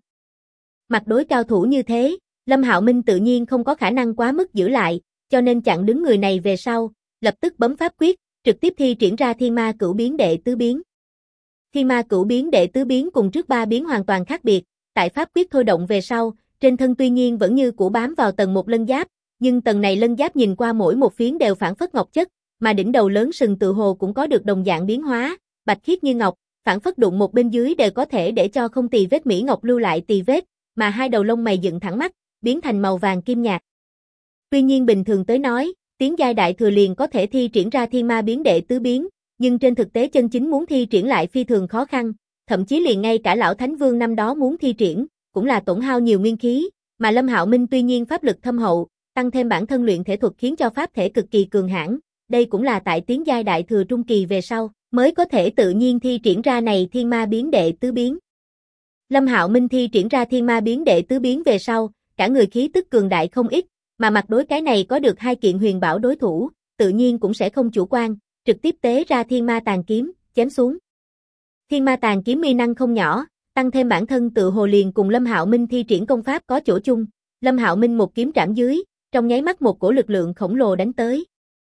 S1: Mặt đối cao thủ như thế, Lâm Hạo Minh tự nhiên không có khả năng quá mức giữ lại, cho nên chặn đứng người này về sau, lập tức bấm pháp quyết, trực tiếp thi triển ra Thiên Ma Cửu Biến Đệ Tứ Biến. Thiên Ma Cửu Biến Đệ Tứ Biến cùng trước 3 biến hoàn toàn khác biệt, tại pháp quyết thôi động về sau, trên thân tuy nhiên vẫn như cũ bám vào tầng một lân giáp, nhưng tầng này lân giáp nhìn qua mỗi một phiến đều phản phất ngọc chất, mà đỉnh đầu lớn sừng tự hồ cũng có được đồng dạng biến hóa, bạch khiết như ngọc, phản phất đụng một bên dưới đều có thể để cho không tì vết mỹ ngọc lưu lại tì vết, mà 2 đầu lông mày dựng thẳng mắt, biến thành màu vàng kim nhạt. Tuy nhiên bình thường tới nói, tiến giai đại thừa liền có thể thi triển ra Thiên Ma Biến Đệ Tứ Biến, nhưng trên thực tế chân chính muốn thi triển lại phi thường khó khăn, thậm chí liền ngay cả lão Thánh Vương năm đó muốn thi triển, cũng là tổn hao nhiều nguyên khí, mà Lâm Hạo Minh tuy nhiên pháp lực thâm hậu, tăng thêm bản thân luyện thể thuật khiến cho pháp thể cực kỳ cường hãn, đây cũng là tại tiến giai đại thừa trung kỳ về sau, mới có thể tự nhiên thi triển ra này Thiên Ma Biến Đệ Tứ Biến. Lâm Hạo Minh thi triển ra thiên ma biến đệ tứ biến về sau, cả người khí tức cường đại không ít, mà mặt đối cái này có được hai kiện huyền bảo đối thủ, tự nhiên cũng sẽ không chủ quan, trực tiếp tế ra thiên ma tàn kiếm, chém xuống. Thiên ma tàn kiếm uy năng không nhỏ, tăng thêm bản thân tự hồ liền cùng Lâm Hạo Minh thi triển công pháp có chỗ chung, Lâm Hạo Minh một kiếm trảm dưới, trong nháy mắt một cổ lực lượng khổng lồ đánh tới.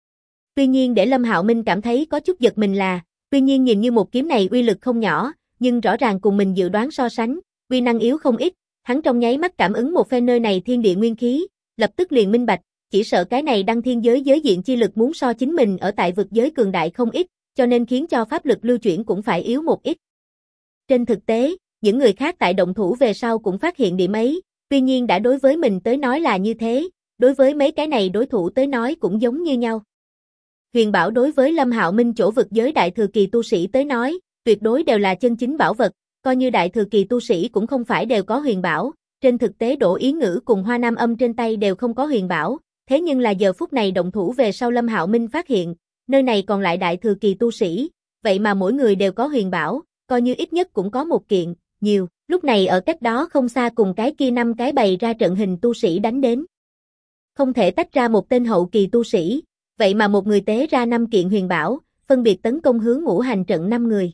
S1: Tuy nhiên để Lâm Hạo Minh cảm thấy có chút giật mình là, tuy nhiên nhìn như một kiếm này uy lực không nhỏ, nhưng rõ ràng cùng mình dự đoán so sánh, uy năng yếu không ít, hắn trong nháy mắt cảm ứng một phen nơi này thiên địa nguyên khí, lập tức liền minh bạch, chỉ sợ cái này đăng thiên giới giới diện chi lực muốn so chính mình ở tại vực giới cường đại không ít, cho nên khiến cho pháp lực lưu chuyển cũng phải yếu một ít. Trên thực tế, những người khác tại động thủ về sau cũng phát hiện điểm ấy, tuy nhiên đã đối với mình tới nói là như thế, đối với mấy cái này đối thủ tới nói cũng giống như nhau. Huyền bảo đối với Lâm Hạo Minh chỗ vực giới đại thừa kỳ tu sĩ tới nói, tuyệt đối đều là chân chính bảo vật, coi như đại thừa kỳ tu sĩ cũng không phải đều có huyền bảo, trên thực tế Đỗ Yến Ngữ cùng Hoa Nam Âm trên tay đều không có huyền bảo, thế nhưng là giờ phút này động thủ về sau Lâm Hạo Minh phát hiện, nơi này còn lại đại thừa kỳ tu sĩ, vậy mà mỗi người đều có huyền bảo, coi như ít nhất cũng có một kiện, nhiều, lúc này ở cách đó không xa cùng cái kia 5 cái bày ra trận hình tu sĩ đánh đến. Không thể tách ra một tên hậu kỳ tu sĩ, vậy mà một người tế ra 5 kiện huyền bảo, phân biệt tấn công hướng ngũ hành trận 5 người.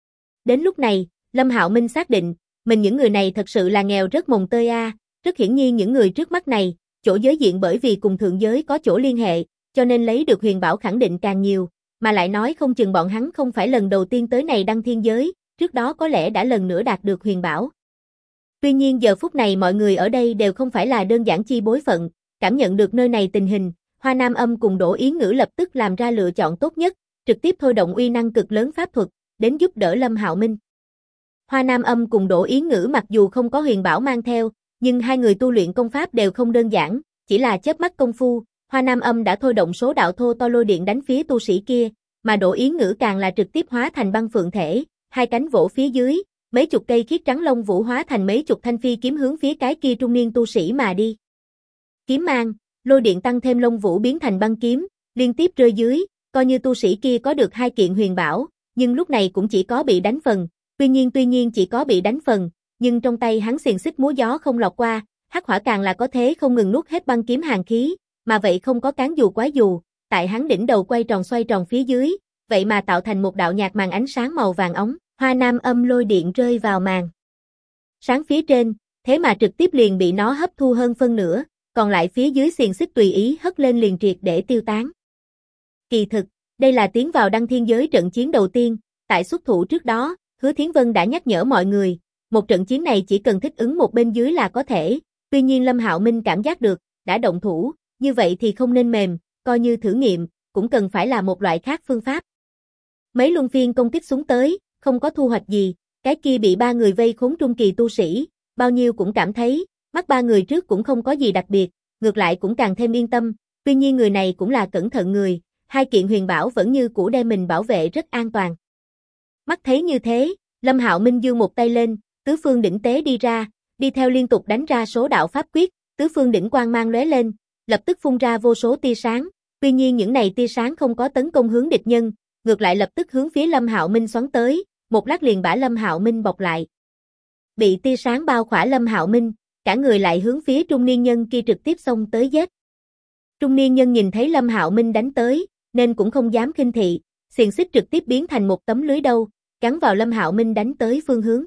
S1: Đến lúc này, Lâm Hạo Minh xác định, mình những người này thật sự là nghèo rất mồng tơi a, rất hiển nhiên những người trước mắt này, chỗ giới diện bởi vì cùng thượng giới có chỗ liên hệ, cho nên lấy được huyền bảo khẳng định càng nhiều, mà lại nói không chừng bọn hắn không phải lần đầu tiên tới này đăng thiên giới, trước đó có lẽ đã lần nữa đạt được huyền bảo. Tuy nhiên giờ phút này mọi người ở đây đều không phải là đơn giản chi bối phận, cảm nhận được nơi này tình hình, Hoa Nam Âm cùng Đỗ Yến Ngữ lập tức làm ra lựa chọn tốt nhất, trực tiếp thôi động uy năng cực lớn pháp thuật, đến giúp đỡ Lâm Hạo Minh. Hoa Nam Âm cùng Đỗ Yến Ngữ mặc dù không có huyền bảo mang theo, nhưng hai người tu luyện công pháp đều không đơn giản, chỉ là chớp mắt công phu, Hoa Nam Âm đã thôi động số đạo thô to lôi điện đánh phía tu sĩ kia, mà Đỗ Yến Ngữ càng là trực tiếp hóa thành băng phượng thể, hai cánh vỗ phía dưới, mấy chục cây khiết trắng lông vũ hóa thành mấy chục thanh phi kiếm hướng phía cái kia trung niên tu sĩ mà đi. Kiếm mang, lôi điện tăng thêm lông vũ biến thành băng kiếm, liên tiếp rơi dưới, coi như tu sĩ kia có được hai kiện huyền bảo, nhưng lúc này cũng chỉ có bị đánh phần, tuy nhiên chỉ có bị đánh phần, nhưng trong tay hắn xiềng xích múa gió không lọt qua, hắc hỏa càng là có thế không ngừng nuốt hết băng kiếm hàn khí, mà vậy không có cán dù quái dù, tại hắn đỉnh đầu quay tròn xoay tròn phía dưới, vậy mà tạo thành một đạo nhạt màn ánh sáng màu vàng óng, Hoa Nam Âm lôi điện rơi vào màn sáng phía trên, thế mà trực tiếp liền bị nó hấp thu hơn phân nửa, còn lại phía dưới xiềng xích tùy ý hất lên liền triệt để tiêu tán. Kỳ thực, đây là tiến vào đăng thiên giới trận chiến đầu tiên, tại xuất thủ trước đó, Hứa Thiến Vân đã nhắc nhở mọi người, một trận chiến này chỉ cần thích ứng một bên dưới là có thể, tuy nhiên Lâm Hạo Minh cảm giác được, đã động thủ, như vậy thì không nên mềm, coi như thử nghiệm, cũng cần phải là một loại khác phương pháp. Mấy luân phiên công kích xuống tới, không có thu hoạch gì, cái kia bị 3 người vây khốn trung kỳ tu sĩ, bao nhiêu cũng cảm thấy, mắt 3 người trước cũng không có gì đặc biệt, ngược lại cũng càng thêm yên tâm, tuy nhiên người này cũng là cẩn thận người, hai kiện huyền bảo vẫn như cũ đem mình bảo vệ rất an toàn. Mắt thấy như thế, Lâm Hạo Minh giương một tay lên, tứ phương đỉnh tế đi ra, đi theo liên tục đánh ra số đạo pháp quyết, tứ phương đỉnh quang mang lóe lên, lập tức phun ra vô số tia sáng, tuy nhiên những này tia sáng không có tấn công hướng địch nhân, ngược lại lập tức hướng phía Lâm Hạo Minh xoắn tới, một lát liền bả Lâm Hạo Minh bọc lại. Bị tia sáng bao khỏa Lâm Hạo Minh, cả người lại hướng phía trung niên nhân kia trực tiếp xông tới giết. Trung niên nhân nhìn thấy Lâm Hạo Minh đánh tới, nên cũng không dám khinh thị, xiềng xích trực tiếp biến thành một tấm lưới đâu, gắn vào Lâm Hạo Minh đánh tới phương hướng.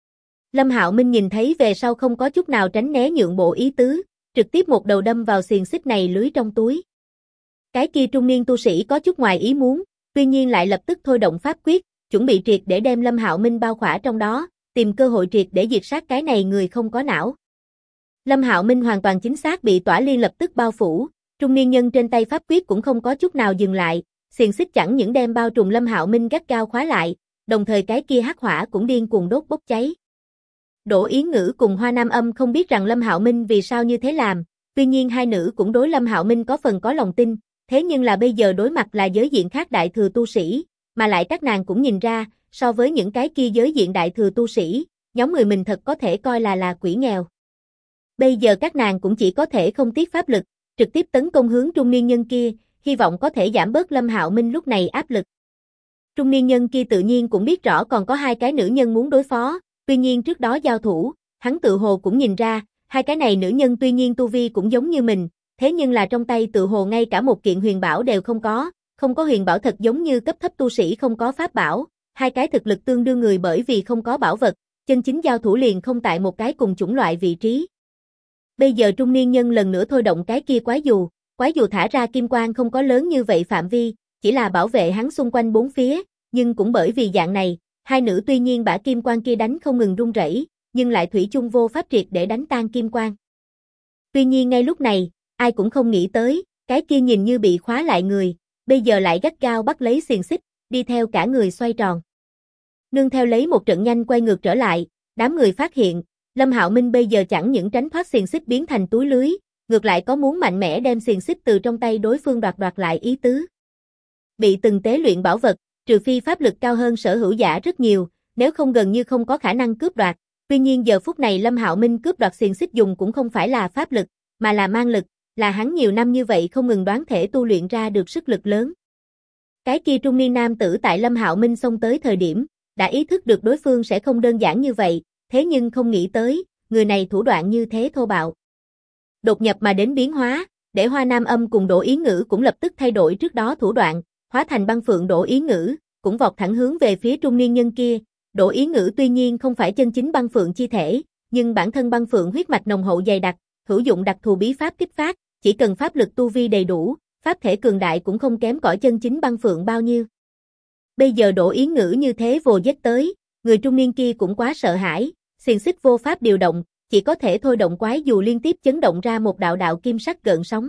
S1: Lâm Hạo Minh nhìn thấy về sau không có chút nào tránh né nhượng bộ ý tứ, trực tiếp một đầu đâm vào xiềng xích này lưới trong túi. Cái kia trung niên tu sĩ có chút ngoài ý muốn, tuy nhiên lại lập tức thôi động pháp quyết, chuẩn bị triệt để đem Lâm Hạo Minh bao khỏa trong đó, tìm cơ hội triệt để diệt sát cái này người không có não. Lâm Hạo Minh hoàn toàn chính xác bị tỏa liên lập tức bao phủ, trung niên nhân trên tay pháp quyết cũng không có chút nào dừng lại, xiềng xích chẳng những đem bao trùm Lâm Hạo Minh gắt gao khóa lại, đồng thời cái kia hắc hỏa cũng điên cuồng đốt bốc cháy. Đỗ Yến Ngữ cùng Hoa Nam Âm không biết rằng Lâm Hạo Minh vì sao như thế làm, tuy nhiên hai nữ cũng đối Lâm Hạo Minh có phần có lòng tin, thế nhưng là bây giờ đối mặt là giới diện khác đại thừa tu sĩ, mà lại các nàng cũng nhìn ra, so với những cái kia giới diện đại thừa tu sĩ, nhóm người mình thật có thể coi là quỷ nghèo. Bây giờ các nàng cũng chỉ có thể không tiếc pháp lực, trực tiếp tấn công hướng trung niên nhân kia, hy vọng có thể giảm bớt Lâm Hạo Minh lúc này áp lực. Trung niên nhân kia tự nhiên cũng biết rõ còn có hai cái nữ nhân muốn đối phó, Tuy nhiên trước đó giao thủ, hắn tự hồ cũng nhìn ra, hai cái này nữ nhân tuy nhiên tu vi cũng giống như mình, thế nhưng là trong tay tự hồ ngay cả một kiện huyền bảo đều không có huyền bảo thật giống như cấp thấp tu sĩ không có pháp bảo, hai cái thực lực tương đương người bởi vì không có bảo vật, chân chính giao thủ liền không tại một cái cùng chủng loại vị trí. Bây giờ trung niên nhân lần nữa thôi động cái kia quái dù thả ra kim quang không có lớn như vậy phạm vi, chỉ là bảo vệ hắn xung quanh bốn phía, nhưng cũng bởi vì dạng này, hai nữ tuy nhiên bả kim quang kia đánh không ngừng rung rẩy, nhưng lại thủy chung vô pháp triệt để đánh tan kim quang. Tuy nhiên ngay lúc này, ai cũng không nghĩ tới, cái kia nhìn như bị khóa lại người, bây giờ lại gắt gao bắt lấy xiềng xích, đi theo cả người xoay tròn. Nương theo lấy một trận nhanh quay ngược trở lại, đám người phát hiện, Lâm Hạo Minh bây giờ chẳng những tránh thoát xiềng xích biến thành túi lưới, ngược lại có muốn mạnh mẽ đem xiềng xích từ trong tay đối phương đoạt lại ý tứ. Bị từng tế luyện bảo vật, trừ phi pháp lực cao hơn sở hữu giả rất nhiều, nếu không gần như không có khả năng cướp đoạt. Tuy nhiên giờ phút này Lâm Hạo Minh cướp đoạt xiềng xích dùng cũng không phải là pháp lực, mà là mang lực, là hắn nhiều năm như vậy không ngừng đoán thể tu luyện ra được sức lực lớn. Cái kia trung niên nam tử tại Lâm Hạo Minh xông tới thời điểm, đã ý thức được đối phương sẽ không đơn giản như vậy, thế nhưng không nghĩ tới, người này thủ đoạn như thế thô bạo. Đột nhập mà đến biến hóa, để Hoa Nam Âm cùng Đỗ Ý Ngữ cũng lập tức thay đổi trước đó thủ đoạn, hóa thành băng phượng Đỗ Ý Ngữ, cũng vọt thẳng hướng về phía trung niên nhân kia. Đỗ Ý Ngữ tuy nhiên không phải chân chính băng phượng chi thể, nhưng bản thân băng phượng huyết mạch nồng hậu dày đặc, hữu dụng đặc thù bí pháp kích phát, chỉ cần pháp lực tu vi đầy đủ, pháp thể cường đại cũng không kém cỏi chân chính băng phượng bao nhiêu. Bây giờ Đỗ Ý Ngữ như thế vồ giết tới, người trung niên kia cũng quá sợ hãi, xiềng xích vô pháp điều động, chỉ có thể thôi động quái dù liên tiếp chấn động ra một đạo đạo kim sắc gợn sóng.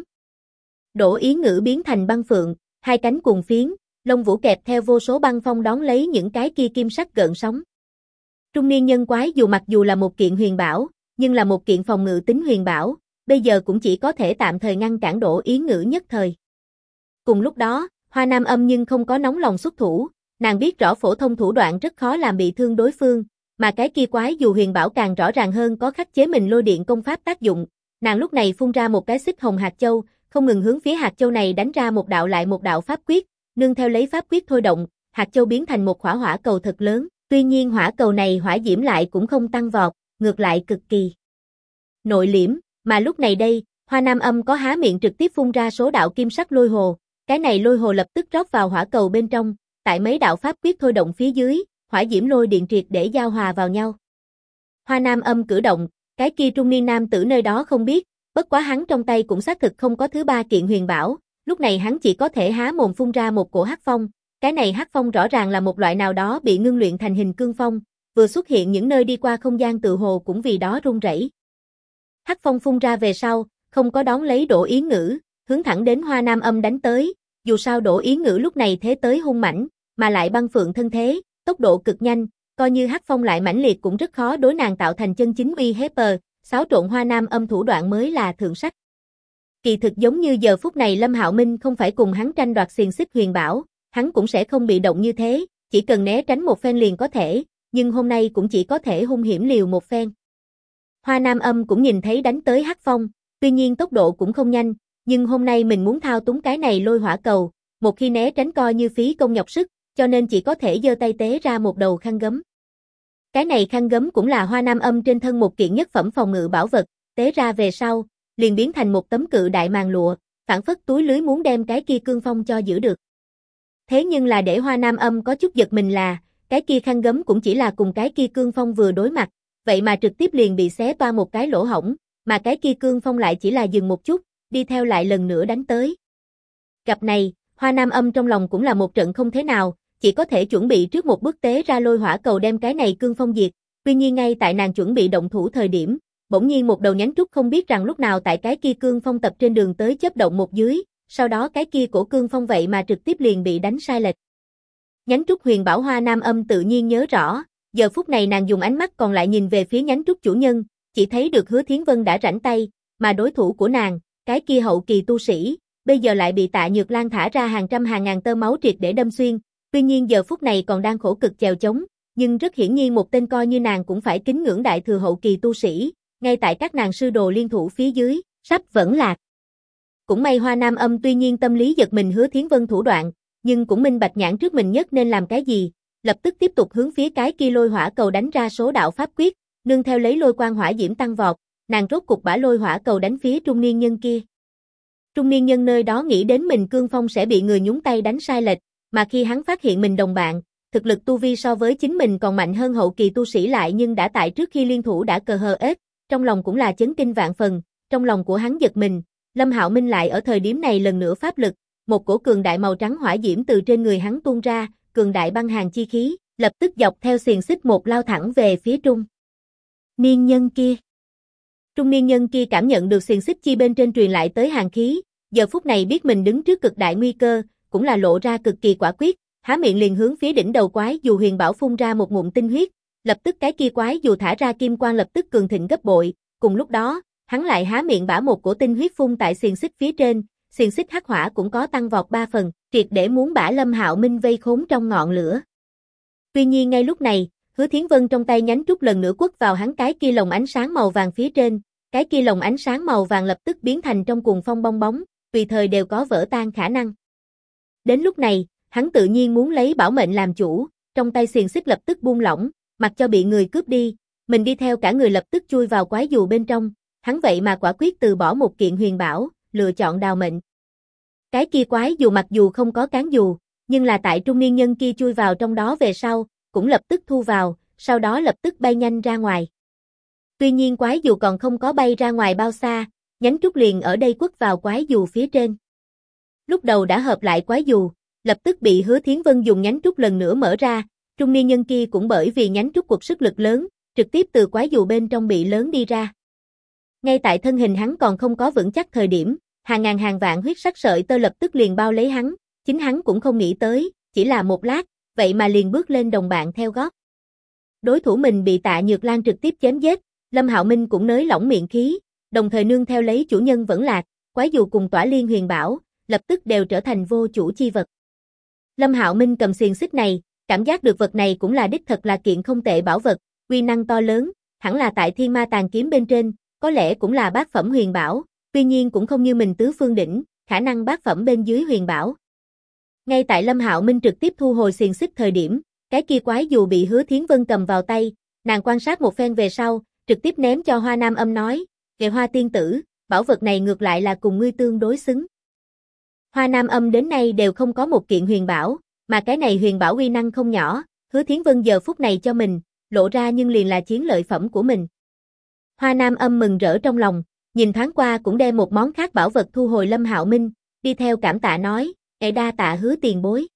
S1: Đỗ Ý Ngữ biến thành băng phượng, hai cánh cuồng phiến, lông vũ kẹp theo vô số băng phong đón lấy những cái kia kim sắc gợn sóng. Trung niên nhân quái dù mặc dù là một kiện huyền bảo, nhưng là một kiện phòng ngự tính huyền bảo, bây giờ cũng chỉ có thể tạm thời ngăn cản Đỗ Ý Ngữ nhất thời. Cùng lúc đó, Hoa Nam Âm nhưng không có nóng lòng xuất thủ, nàng biết rõ phổ thông thủ đoạn rất khó làm bị thương đối phương, mà cái kia quái dù huyền bảo càng rõ ràng hơn có khắc chế mình lôi điện công pháp tác dụng, nàng lúc này phun ra một cái xích hồng hạt châu, không ngừng hướng phía hạt châu này đánh ra một đạo lại một đạo pháp quyết, nương theo lấy pháp quyết thôi động, hạt châu biến thành một hỏa hỏa cầu thật lớn, tuy nhiên hỏa cầu này hỏa diễm lại cũng không tăng vọt, ngược lại cực kỳ nội liễm, mà lúc này đây, Hoa Nam Âm có há miệng trực tiếp phun ra số đạo kim sắc lôi hồ, cái này lôi hồ lập tức rót vào hỏa cầu bên trong, tại mấy đạo pháp quyết thôi động phía dưới, hỏa diễm lôi điện triệt để giao hòa vào nhau. Hoa Nam Âm cử động, cái kia trung niên nam tử nơi đó không biết, bất quá hắn trong tay cũng xác thực không có thứ ba kiện huyền bảo, lúc này hắn chỉ có thể há mồm phun ra một cổ hắc phong, cái này hắc phong rõ ràng là một loại nào đó bị ngưng luyện thành hình cương phong, vừa xuất hiện những nơi đi qua không gian tự hồ cũng vì đó rung rẩy. Hắc phong phun ra về sau, không có đón lấy Đỗ Ý Ngữ, hướng thẳng đến Hoa Nam Âm đánh tới, dù sao Đỗ Ý Ngữ lúc này thế tới hung mãnh, mà lại băng phượng thân thế, tốc độ cực nhanh, coi như hắc phong lại mãnh liệt cũng rất khó đối nàng tạo thành chân chính uy hiếp. Xáo trộn Hoa Nam Âm thủ đoạn mới là thượng sách. Kỳ thực giống như giờ phút này Lâm Hạo Minh không phải cùng hắn tranh đoạt xiềng xích huyền bảo, hắn cũng sẽ không bị động như thế, chỉ cần né tránh một phen liền có thể, nhưng hôm nay cũng chỉ có thể hung hiểm liều một phen. Hoa Nam Âm cũng nhìn thấy đánh tới hắc phong, tuy nhiên tốc độ cũng không nhanh, nhưng hôm nay mình muốn thao túng cái này lôi hỏa cầu, một khi né tránh coi như phí công nhọc sức, cho nên chỉ có thể giơ tay tế ra một đầu khăn gấm. Cái này khăn gấm cũng là Hoa Nam Âm trên thân một kiện nhất phẩm phòng ngự bảo vật, tế ra về sau, liền biến thành một tấm cự đại màn lụa, phản phất túi lưới muốn đem cái kia cương phong cho giữ được. Thế nhưng là để Hoa Nam Âm có chút giật mình là, cái kia khăn gấm cũng chỉ là cùng cái kia cương phong vừa đối mặt, vậy mà trực tiếp liền bị xé toa một cái lỗ hổng, mà cái kia cương phong lại chỉ là dừng một chút, đi theo lại lần nữa đánh tới. Gặp này, Hoa Nam Âm trong lòng cũng là một trận không thế nào, chỉ có thể chuẩn bị trước một bước tế ra lôi hỏa cầu đem cái này cương phong diệt, tuy nhiên ngay tại nàng chuẩn bị động thủ thời điểm, bỗng nhiên một đầu nhánh trúc không biết rằng lúc nào tại cái kia cương phong tập trên đường tới chớp động một dưới, sau đó cái kia cổ cương phong vậy mà trực tiếp liền bị đánh sai lệch. Nhánh trúc huyền bảo Hoa Nam Âm tự nhiên nhớ rõ, giờ phút này nàng dùng ánh mắt còn lại nhìn về phía nhánh trúc chủ nhân, chỉ thấy được Hứa Thiến Vân đã rảnh tay, mà đối thủ của nàng, cái kia hậu kỳ tu sĩ, bây giờ lại bị Tạ Nhược Lan thả ra hàng trăm hàng ngàn tơ máu triệt để đâm xuyên, tuy nhiên giờ phút này còn đang khổ cực chèo chống, nhưng rất hiển nhiên một tên coi như nàng cũng phải kính ngưỡng đại thừa hậu kỳ tu sĩ, ngay tại các nàng sư đồ liên thủ phía dưới, sắp vẫn lạc. Cũng may Hoa Nam Âm tuy nhiên tâm lý giật mình Hứa Thiến Vân thủ đoạn, nhưng cũng minh bạch nhãn trước mình nhất nên làm cái gì, lập tức tiếp tục hướng phía cái kia lôi hỏa cầu đánh ra số đạo pháp quyết, nương theo lấy lôi quang hỏa diễm tăng vọt, nàng rốt cục bả lôi hỏa cầu đánh phía trung niên nhân kia. Trung niên nhân nơi đó nghĩ đến mình cương phong sẽ bị người nhúng tay đánh sai lệch, mà khi hắn phát hiện mình đồng bạn, thực lực tu vi so với chính mình còn mạnh hơn hậu kỳ tu sĩ lại nhưng đã tại trước khi liên thủ đã cờ hờ ết, trong lòng cũng là chấn kinh vạn phần, trong lòng của hắn giật mình, Lâm Hạo Minh lại ở thời điểm này lần nữa pháp lực, một cổ cường đại màu trắng hỏa diễm từ trên người hắn tuôn ra, cường đại băng hàn chi khí, lập tức dọc theo xiềng xích một lao thẳng về phía trung niên nhân kia. Trung niên nhân kia cảm nhận được xiềng xích chi bên trên truyền lại tới hàn khí, giờ phút này biết mình đứng trước cực đại nguy cơ, cũng là lộ ra cực kỳ quả quyết, há miệng liền hướng phía đỉnh đầu quái dù huyền bảo phun ra một ngụm tinh huyết, lập tức cái kia quái dù thả ra kim quang lập tức cường thịnh gấp bội, cùng lúc đó, hắn lại há miệng bả một cổ tinh huyết phun tại xiềng xích phía trên, xiềng xích hắc hỏa cũng có tăng vọt 3 phần, triệt để muốn bả Lâm Hạo Minh vây khốn trong ngọn lửa. Tuy nhiên ngay lúc này, Hứa Thiến Vân trong tay nhánh trúc lần nữa quất vào hắn cái kia lồng ánh sáng màu vàng phía trên, cái kia lồng ánh sáng màu vàng lập tức biến thành trong cuồng phong bong bóng, tùy thời đều có vỡ tan khả năng. Đến lúc này, hắn tự nhiên muốn lấy bảo mệnh làm chủ, trong tay xiềng xích lập tức buông lỏng, mặc cho bị người cướp đi, mình đi theo cả người lập tức chui vào quái dù bên trong, hắn vậy mà quả quyết từ bỏ một kiện huyền bảo, lựa chọn đào mệnh. Cái kia quái dù mặc dù không có cán dù, nhưng là tại trung niên nhân kia chui vào trong đó về sau, cũng lập tức thu vào, sau đó lập tức bay nhanh ra ngoài. Tuy nhiên quái dù còn không có bay ra ngoài bao xa, nhánh trúc liền ở đây quất vào quái dù phía trên. Lúc đầu đã hợp lại quái dù, lập tức bị Hứa Thiến Vân dùng nhánh trúc lần nữa mở ra, trung niên nhân kia cũng bởi vì nhánh trúc quật sức lực lớn, trực tiếp từ quái dù bên trong bị lớn đi ra. Ngay tại thân hình hắn còn không có vững chắc thời điểm, hàng ngàn hàng vạn huyết sắc sợi tơ lập tức liền bao lấy hắn, chính hắn cũng không nghĩ tới, chỉ là một lát, vậy mà liền bước lên đồng bạn theo gót. Đối thủ mình bị Tạ Nhược Lan trực tiếp chém giết, Lâm Hạo Minh cũng nới lỏng miệng khí, đồng thời nương theo lấy chủ nhân vẫn lạc, quái dù cùng tỏa liên huyền bảo, lập tức đều trở thành vô chủ chi vật. Lâm Hạo Minh cầm xiềng xích này, cảm giác được vật này cũng là đích thật là kiện không tệ bảo vật, uy năng to lớn, hẳn là tại Thiên Ma Tàn Kiếm bên trên, có lẽ cũng là bát phẩm huyền bảo, tuy nhiên cũng không như mình tứ phương đỉnh, khả năng bát phẩm bên dưới huyền bảo. Ngay tại Lâm Hạo Minh trực tiếp thu hồi xiềng xích thời điểm, cái kia quái dù bị Hứa Thiến Vân cầm vào tay, nàng quan sát một phen về sau, trực tiếp ném cho Hoa Nam Âm nói, "Kệ Hoa tiên tử, bảo vật này ngược lại là cùng ngươi tương đối xứng." Hoa Nam Âm đến nay đều không có một kiện huyền bảo, mà cái này huyền bảo uy năng không nhỏ, Hứa Thiến Vân giờ phút này cho mình, lộ ra nhưng liền là chiến lợi phẩm của mình. Hoa Nam Âm mừng rỡ trong lòng, nhìn thoáng qua cũng đem một món khác bảo vật thu hồi Lâm Hạo Minh, đi theo cảm tạ nói, đa tạ Hứa tiền bối."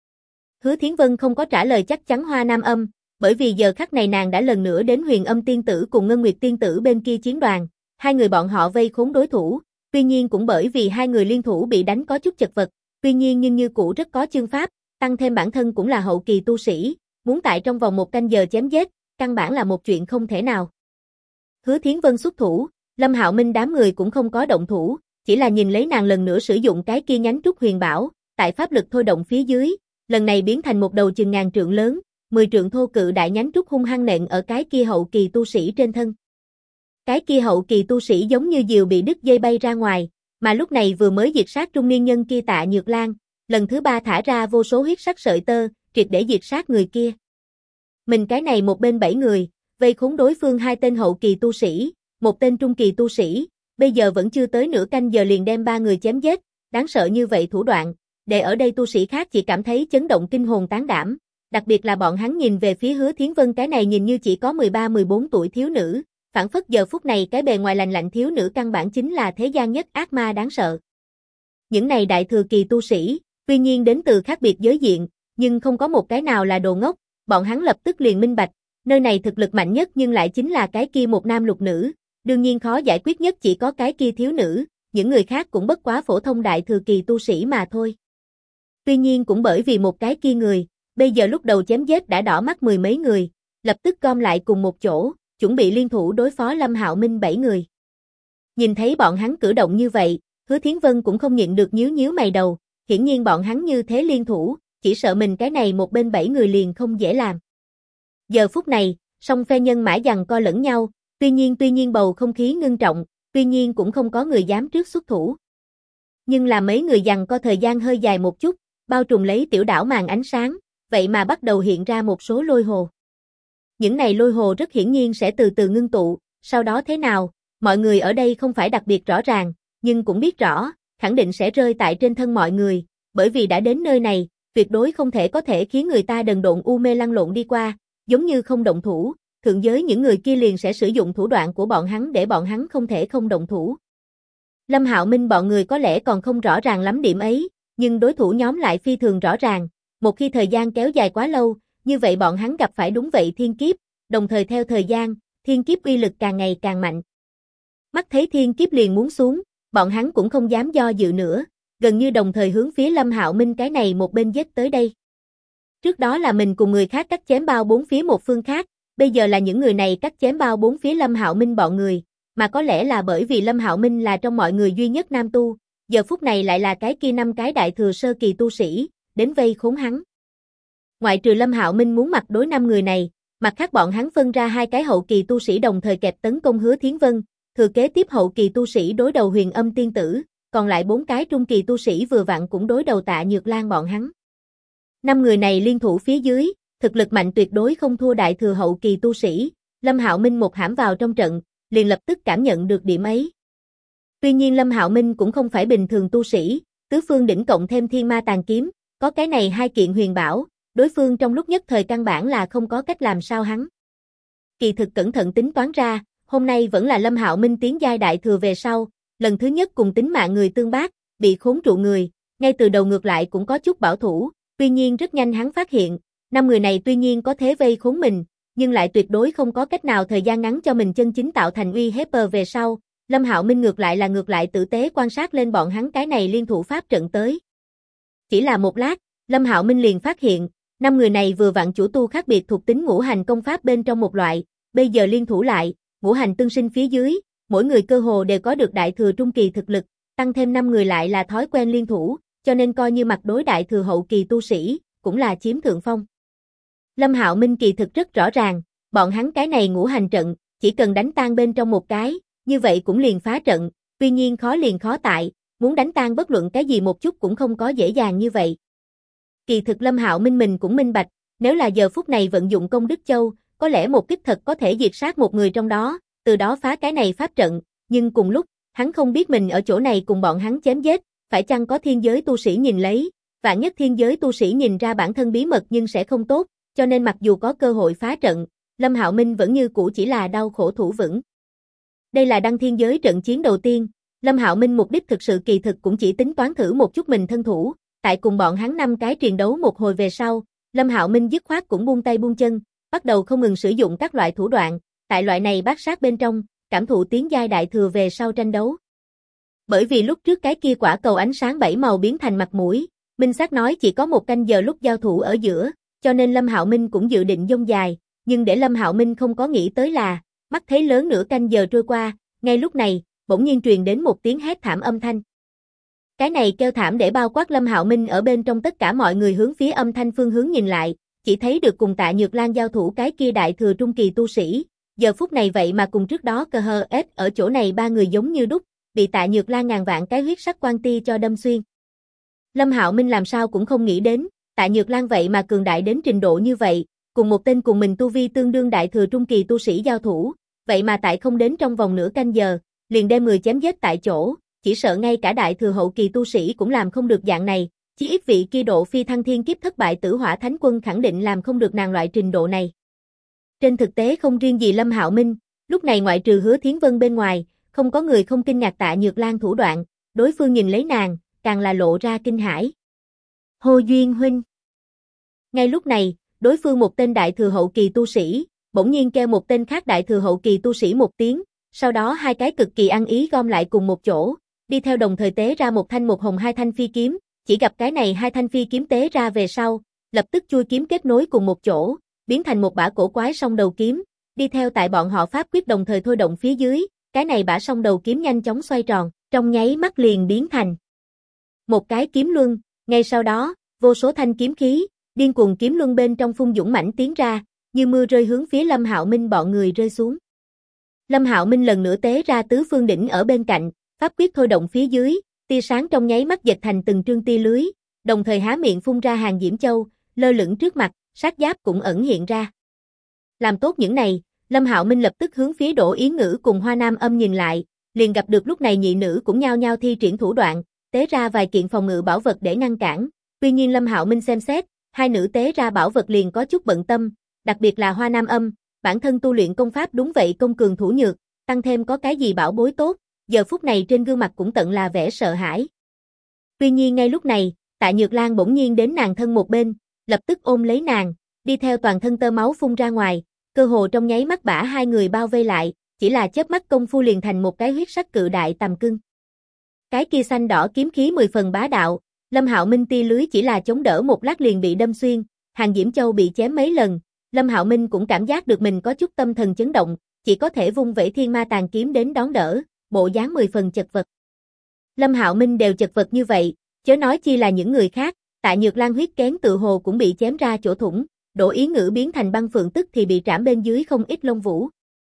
S1: Hứa Thiến Vân không có trả lời chắc chắn Hoa Nam Âm, bởi vì giờ khắc này nàng đã lần nữa đến Huyền Âm tiên tử cùng Ngân Nguyệt tiên tử bên kia chiến đoàn, hai người bọn họ vây khốn đối thủ, tuy nhiên cũng bởi vì hai người liên thủ bị đánh có chút chật vật, tuy nhiên nhưng như cũ rất có chương pháp, tăng thêm bản thân cũng là hậu kỳ tu sĩ, muốn tại trong vòng một canh giờ chém giết, căn bản là một chuyện không thể nào. Hứa Thiến Vân xuất thủ, Lâm Hạo Minh đám người cũng không có động thủ, chỉ là nhìn lấy nàng lần nữa sử dụng cái kia nhánh trúc huyền bảo, tại pháp lực thôi động phía dưới, lần này biến thành một đầu chừng ngàn trượng lớn, 10 trượng thô cự đại nhánh trúc hung hăng nện ở cái kia hậu kỳ tu sĩ trên thân. Cái kia hậu kỳ tu sĩ giống như diều bị đứt dây bay ra ngoài, mà lúc này vừa mới diệt sát trung niên nhân kia Tạ Nhược Lan, lần thứ 3 thả ra vô số huyết sắc sợi tơ, triệt để diệt sát người kia. Mình cái này một bên 7 người, vây khốn đối phương 2 tên hậu kỳ tu sĩ, một tên trung kỳ tu sĩ, bây giờ vẫn chưa tới nửa canh giờ liền đem 3 người chém giết, đáng sợ như vậy thủ đoạn, để ở đây tu sĩ khác chỉ cảm thấy chấn động kinh hồn tán đảm, đặc biệt là bọn hắn nhìn về phía Hứa Thiến Vân cái này nhìn như chỉ có 13-14 tuổi thiếu nữ, phản phất giờ phút này cái bề ngoài lành lạnh thiếu nữ căn bản chính là thế gian nhất ác ma đáng sợ. Những này đại thừa kỳ tu sĩ, tuy nhiên đến từ khác biệt giới diện, nhưng không có một cái nào là đồ ngốc, bọn hắn lập tức liền minh bạch, nơi này thực lực mạnh nhất nhưng lại chính là cái kia một nam lục nữ, đương nhiên khó giải quyết nhất chỉ có cái kia thiếu nữ, những người khác cũng bất quá phổ thông đại thừa kỳ tu sĩ mà thôi. Tuy nhiên cũng bởi vì một cái kia người, bây giờ lúc đầu chém giết đã đỏ mắt 10 mấy người, lập tức gom lại cùng một chỗ, chuẩn bị liên thủ đối phó Lâm Hạo Minh 7 người. Nhìn thấy bọn hắn cử động như vậy, Hứa Thiến Vân cũng không nhịn được nhíu nhíu mày đầu, hiển nhiên bọn hắn như thế liên thủ, chỉ sợ mình cái này một bên 7 người liền không dễ làm. Giờ phút này, song phe nhân mã giằng co lẫn nhau, tuy nhiên bầu không khí ngưng trọng, tuy nhiên cũng không có người dám trước xuất thủ. Nhưng là mấy người giằng co thời gian hơi dài một chút, bao trùm lấy tiểu đảo màn ánh sáng, vậy mà bắt đầu hiện ra một số lôi hồ. Những này lôi hồ rất hiển nhiên sẽ từ từ ngưng tụ, sau đó thế nào, mọi người ở đây không phải đặc biệt rõ ràng, nhưng cũng biết rõ, khẳng định sẽ rơi tại trên thân mọi người, bởi vì đã đến nơi này, tuyệt đối không thể có thể khiến người ta đần độn u mê lăn lộn đi qua, giống như không động thủ, thượng giới những người kia liền sẽ sử dụng thủ đoạn của bọn hắn để bọn hắn không thể không động thủ. Lâm Hạo Minh bọn người có lẽ còn không rõ ràng lắm điểm ấy, nhưng đối thủ nhóm lại phi thường rõ ràng, một khi thời gian kéo dài quá lâu, như vậy bọn hắn gặp phải đúng vậy thiên kiếp, đồng thời theo thời gian, thiên kiếp uy lực càng ngày càng mạnh. Mắt thấy thiên kiếp liền muốn xuống, bọn hắn cũng không dám do dự nữa, gần như đồng thời hướng phía Lâm Hạo Minh cái này một bên giết tới đây. Trước đó là mình cùng người khác cắt chém bao bốn phía một phương khác, bây giờ là những người này cắt chém bao bốn phía Lâm Hạo Minh bọn người, mà có lẽ là bởi vì Lâm Hạo Minh là trong mọi người duy nhất nam tu, giờ phút này lại là cái kia 5 cái đại thừa sơ kỳ tu sĩ, đến vây khốn hắn. Ngoại trừ Lâm Hạo Minh muốn mặt đối 5 người này, mặt khác bọn hắn phân ra 2 cái hậu kỳ tu sĩ đồng thời kẹp tấn công Hứa Thiến Vân, thừa kế tiếp hậu kỳ tu sĩ đối đầu Huyền Âm tiên tử, còn lại 4 cái trung kỳ tu sĩ vừa vặn cũng đối đầu Tạ Nhược Lan bọn hắn. 5 người này liên thủ phía dưới, thực lực mạnh tuyệt đối không thua đại thừa hậu kỳ tu sĩ, Lâm Hạo Minh một hãm vào trong trận, liền lập tức cảm nhận được điểm ấy. Tuy nhiên Lâm Hạo Minh cũng không phải bình thường tu sĩ, tứ phương đỉnh cộng thêm thiên ma tàn kiếm, có cái này 2 kiện huyền bảo, đối phương trong lúc nhất thời căn bản là không có cách làm sao hắn. Kỳ thực cẩn thận tính toán ra, hôm nay vẫn là Lâm Hạo Minh tiến giai đại thừa về sau, lần thứ nhất cùng tính mạng người tương bác, bị khốn trụ người, ngay từ đầu ngược lại cũng có chút bảo thủ, tuy nhiên rất nhanh hắn phát hiện, 5 người này tuy nhiên có thế vây khốn mình, nhưng lại tuyệt đối không có cách nào thời gian ngắn cho mình chân chính tạo thành uy hiếp về sau, Lâm Hạo Minh ngược lại tử tế quan sát lên bọn hắn cái này liên thủ pháp trận tới. Chỉ là một lát, Lâm Hạo Minh liền phát hiện, 5 người này vừa vặn chủ tu khác biệt thuộc tính ngũ hành công pháp bên trong một loại, bây giờ liên thủ lại, ngũ hành tương sinh phía dưới, mỗi người cơ hồ đều có được đại thừa trung kỳ thực lực, tăng thêm 5 người lại là thói quen liên thủ, cho nên coi như mặt đối đại thừa hậu kỳ tu sĩ, cũng là chiếm thượng phong. Lâm Hạo Minh kỳ thực rất rõ ràng, bọn hắn cái này ngũ hành trận, chỉ cần đánh tan bên trong một cái, như vậy cũng liền phá trận, tuy nhiên khó liền khó tại, muốn đánh tan bất luận cái gì một chút cũng không có dễ dàng như vậy. Kỳ thực Lâm Hạo Minh mình cũng minh bạch, nếu là giờ phút này vận dụng công đức châu, có lẽ một kích thật có thể diệt sát một người trong đó, từ đó phá cái này pháp trận, nhưng cùng lúc, hắn không biết mình ở chỗ này cùng bọn hắn chém giết, phải chăng có thiên giới tu sĩ nhìn lấy, vạn nhất thiên giới tu sĩ nhìn ra bản thân bí mật nhưng sẽ không tốt, cho nên mặc dù có cơ hội phá trận, Lâm Hạo Minh vẫn như cũ chỉ là đau khổ thủ vững. Đây là đăng thiên giới trận chiến đầu tiên, Lâm Hạo Minh mục đích thực sự kỳ thực cũng chỉ tính toán thử một chút mình thân thủ, tại cùng bọn hắn 5 cái truyền đấu một hồi về sau, Lâm Hạo Minh dứt khoát cũng buông tay buông chân, bắt đầu không ngừng sử dụng các loại thủ đoạn, tại loại này bát sát bên trong, cảm thụ tiến giai đại thừa về sau tranh đấu. Bởi vì lúc trước cái kia quả cầu ánh sáng 7 màu biến thành mặt mũi, minh xác nói chỉ có 1 canh giờ lúc giao thủ ở giữa, cho nên Lâm Hạo Minh cũng dự định dông dài, nhưng để Lâm Hạo Minh không có nghĩ tới là, mắt thấy lớn nửa canh giờ trôi qua, ngay lúc này, bỗng nhiên truyền đến một tiếng hét thảm âm thanh. Cái này kêu thảm để bao quát Lâm Hạo Minh ở bên trong tất cả mọi người hướng phía âm thanh phương hướng nhìn lại, chỉ thấy được cùng Tạ Nhược Lan giao thủ cái kia đại thừa trung kỳ tu sĩ, giờ phút này vậy mà cùng trước đó KHS ở chỗ này 3 người giống như đúc, bị Tạ Nhược Lan ngàn vạn cái huyết sắc quan ti cho đâm xuyên. Lâm Hạo Minh làm sao cũng không nghĩ đến, Tạ Nhược Lan vậy mà cường đại đến trình độ như vậy, cùng một tên cùng mình tu vi tương đương đại thừa trung kỳ tu sĩ giao thủ, vậy mà tại không đến trong vòng nửa canh giờ, liền đem người chém giết tại chỗ, chỉ sợ ngay cả đại thừa hậu kỳ tu sĩ cũng làm không được dạng này, chỉ ít vị kia độ phi thăng thiên kiếp thất bại Tử Hỏa Thánh Quân khẳng định làm không được nàng loại trình độ này. Trên thực tế không riêng gì Lâm Hạo Minh, lúc này ngoại trừ Hứa Thiến Vân bên ngoài, không có người không kinh ngạc Tạ Nhược Lan thủ đoạn, đối phương nhìn lấy nàng, càng là lộ ra kinh hãi. Hồ Duyên huynh. Ngay lúc này, đối phương một tên đại thừa hậu kỳ tu sĩ, bỗng nhiên kêu một tên khác đại thừa hậu kỳ tu sĩ một tiếng, sau đó 2 cái cực kỳ ăn ý gom lại cùng một chỗ, đi theo đồng thời tế ra một thanh một hồng 2 thanh phi kiếm, chỉ gặp cái này 2 thanh phi kiếm tế ra về sau, lập tức chui kiếm kết nối cùng một chỗ, biến thành một bả cổ quái song đầu kiếm, đi theo tại bọn họ pháp quyết đồng thời thôi động phía dưới, cái này bả song đầu kiếm nhanh chóng xoay tròn, trong nháy mắt liền biến thành một cái kiếm luân, ngay sau đó, vô số thanh kiếm khí, điên cuồng kiếm luân bên trong phun dũng mãnh tiến ra, như mưa rơi hướng phía Lâm Hạo Minh bọn người rơi xuống. Lâm Hạo Minh lần nữa tế ra tứ phương đỉnh ở bên cạnh, pháp quyết thôi động phía dưới, tia sáng trong nháy mắt dệt thành từng trương tia lưới, đồng thời há miệng phun ra hàng diễm châu, lơ lửng trước mặt, sát giáp cũng ẩn hiện ra. Làm tốt những này, Lâm Hạo Minh lập tức hướng phía Đỗ Yến Ngữ cùng Hoa Nam Âm nhìn lại, liền gặp được lúc này nhị nữ cũng nhao nhao thi triển thủ đoạn, tế ra vài kiện phòng ngự bảo vật để ngăn cản. Tuy nhiên Lâm Hạo Minh xem xét, hai nữ tế ra bảo vật liền có chút bận tâm, đặc biệt là Hoa Nam Âm, bản thân tu luyện công pháp đúng vậy công cường thủ nhược, tăng thêm có cái gì bảo bối tốt, giờ phút này trên gương mặt cũng tận là vẻ sợ hãi. Tuy nhiên ngay lúc này, Tạ Nhược Lan bỗng nhiên đến nàng thân một bên, lập tức ôm lấy nàng, đi theo toàn thân tơ máu phun ra ngoài, cơ hồ trong nháy mắt bả hai người bao vây lại, chỉ là chớp mắt công phu liền thành một cái huyết sắc cự đại tầm cưng. Cái kia xanh đỏ kiếm khí 10 phần bá đạo, Lâm Hạo Minh tia lưới chỉ là chống đỡ một lát liền bị đâm xuyên, Hàng Diễm Châu bị chém mấy lần, Lâm Hạo Minh cũng cảm giác được mình có chút tâm thần chấn động, chỉ có thể vung vẩy Thiên Ma Tàn kiếm đến đón đỡ, bộ dáng 10 phần chật vật. Lâm Hạo Minh đều chật vật như vậy, chớ nói chi là những người khác, Tạ Nhược Lan huyết kén tự hồ cũng bị chém ra chỗ thủng, Đỗ Yến Ngữ biến thành băng phượng tức thì bị trảm bên dưới không ít lông vũ.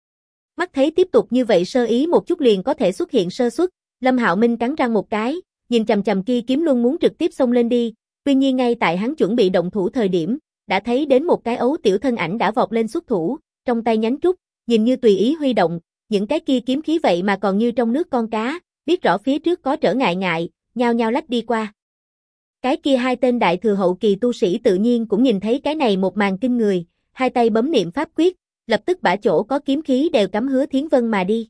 S1: Mắt thấy tiếp tục như vậy sơ ý một chút liền có thể xuất hiện sơ suất, Lâm Hạo Minh cắn răng một cái, nhìn chằm chằm kia kiếm luân muốn trực tiếp xông lên đi, tuy nhiên ngay tại hắn chuẩn bị động thủ thời điểm, đã thấy đến một cái ấu tiểu thân ảnh đã vọt lên xuất thủ, trong tay nhánh trúc, nhìn như tùy ý huy động, những cái kia kiếm khí vậy mà còn như trong nước con cá, biết rõ phía trước có trở ngại, nhao nhao lách đi qua. Cái kia hai tên đại thừa hậu kỳ tu sĩ tự nhiên cũng nhìn thấy cái này một màn kinh người, hai tay bấm niệm pháp quyết, lập tức bả chỗ có kiếm khí đều cắm Hứa Thiến Vân mà đi.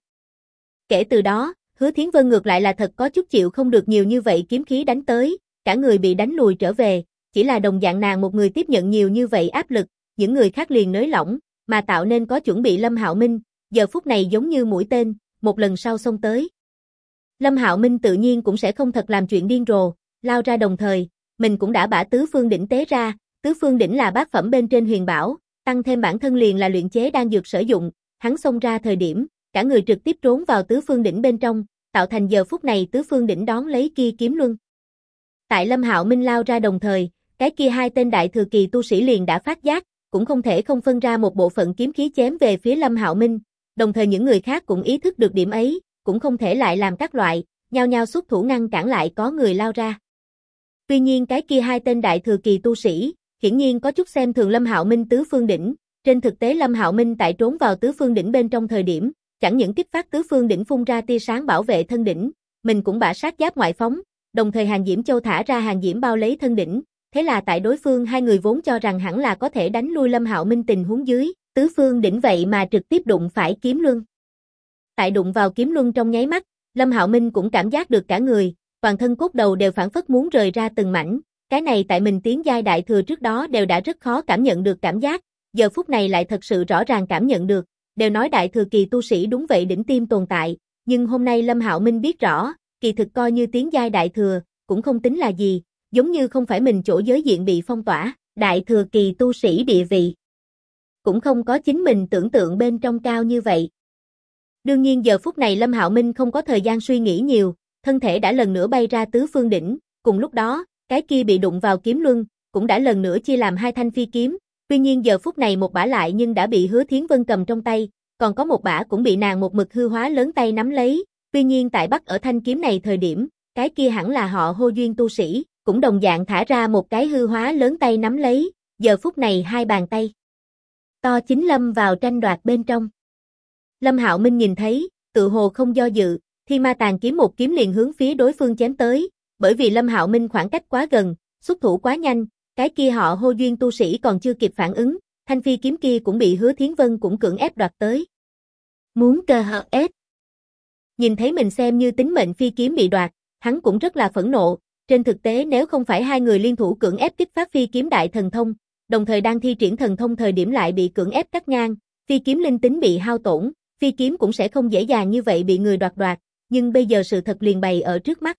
S1: Kể từ đó, Hứa Thiến Vân ngược lại là thật có chút chịu không được nhiều như vậy kiếm khí đánh tới, cả người bị đánh lùi trở về, chỉ là đồng dạng nàng một người tiếp nhận nhiều như vậy áp lực, những người khác liền nới lỏng, mà tạo nên có chuẩn bị Lâm Hạo Minh, giờ phút này giống như mũi tên, một lần sau xông tới. Lâm Hạo Minh tự nhiên cũng sẽ không thật làm chuyện điên rồ, lao ra đồng thời, mình cũng đã bả tứ phương đỉnh tế ra, tứ phương đỉnh là bát phẩm bên trên huyền bảo, tăng thêm bản thân liền là luyện chế đan dược sử dụng, hắn xông ra thời điểm, cả người trực tiếp trốn vào tứ phương đỉnh bên trong, tạo thành giờ phút này tứ phương đỉnh đón lấy kia kiếm luân. Tại Lâm Hạo Minh lao ra đồng thời, cái kia hai tên đại thừa kỳ tu sĩ liền đã phát giác, cũng không thể không phân ra một bộ phận kiếm khí chém về phía Lâm Hạo Minh, đồng thời những người khác cũng ý thức được điểm ấy, cũng không thể lại làm các loại, nhao nhao xuất thủ ngăn cản lại có người lao ra. Tuy nhiên cái kia hai tên đại thừa kỳ tu sĩ, hiển nhiên có chút xem thường Lâm Hạo Minh tứ phương đỉnh, trên thực tế Lâm Hạo Minh tại trốn vào tứ phương đỉnh bên trong thời điểm, chẳng những kích phát tứ phương đỉnh phun ra tia sáng bảo vệ thân đỉnh, mình cũng bả sát giáp ngoại phóng, đồng thời Hàng Diễm Châu thả ra hàng diễm bao lấy thân đỉnh, thế là tại đối phương hai người vốn cho rằng hẳn là có thể đánh lui Lâm Hạo Minh tình huống dưới, tứ phương đỉnh vậy mà trực tiếp đụng phải kiếm luân. Tại đụng vào kiếm luân trong nháy mắt, Lâm Hạo Minh cũng cảm giác được cả người, toàn thân cốt đầu đều phảng phất muốn rời ra từng mảnh, cái này tại mình tiến giai đại thừa trước đó đều đã rất khó cảm nhận được cảm giác, giờ phút này lại thật sự rõ ràng cảm nhận được, đều nói đại thừa kỳ tu sĩ đúng vậy đỉnh tiêm tồn tại, nhưng hôm nay Lâm Hạo Minh biết rõ, kỳ thực coi như tiến giai đại thừa, cũng không tính là gì, giống như không phải mình chỗ giới diện bị phong tỏa, đại thừa kỳ tu sĩ địa vị cũng không có chính mình tưởng tượng bên trong cao như vậy. Đương nhiên giờ phút này Lâm Hạo Minh không có thời gian suy nghĩ nhiều, thân thể đã lần nữa bay ra tứ phương đỉnh, cùng lúc đó, cái kia bị đụng vào kiếm luân, cũng đã lần nữa chia làm hai thanh phi kiếm, tuy nhiên giờ phút này một bả lại nhưng đã bị Hứa Thiến Vân cầm trong tay, còn có một bả cũng bị nàng một mực hư hóa lớn tay nắm lấy, tuy nhiên tại bắt ở thanh kiếm này thời điểm, cái kia hẳn là họ Hô duyên tu sĩ, cũng đồng dạng thả ra một cái hư hóa lớn tay nắm lấy, giờ phút này hai bàn tay to chính lâm vào tranh đoạt bên trong. Lâm Hạo Minh nhìn thấy, tự hồ không do dự, Thiên Ma Tàn kiếm một kiếm liền hướng phía đối phương chém tới, bởi vì Lâm Hạo Minh khoảng cách quá gần, xuất thủ quá nhanh, cái kia họ Hô duyên tu sĩ còn chưa kịp phản ứng, thanh phi kiếm kia cũng bị Hứa Thiến Vân cũng cưỡng ép đoạt tới. Muốn cơ hở ép. Nhìn thấy mình xem như tính mệnh phi kiếm bị đoạt, hắn cũng rất là phẫn nộ, trên thực tế nếu không phải hai người liên thủ cưỡng ép kích phát phi kiếm đại thần thông, đồng thời đang thi triển thần thông thời điểm lại bị cưỡng ép cắt ngang, phi kiếm linh tính bị hao tổn, phi kiếm cũng sẽ không dễ dàng như vậy bị người đoạt, nhưng bây giờ sự thật liền bày ở trước mắt.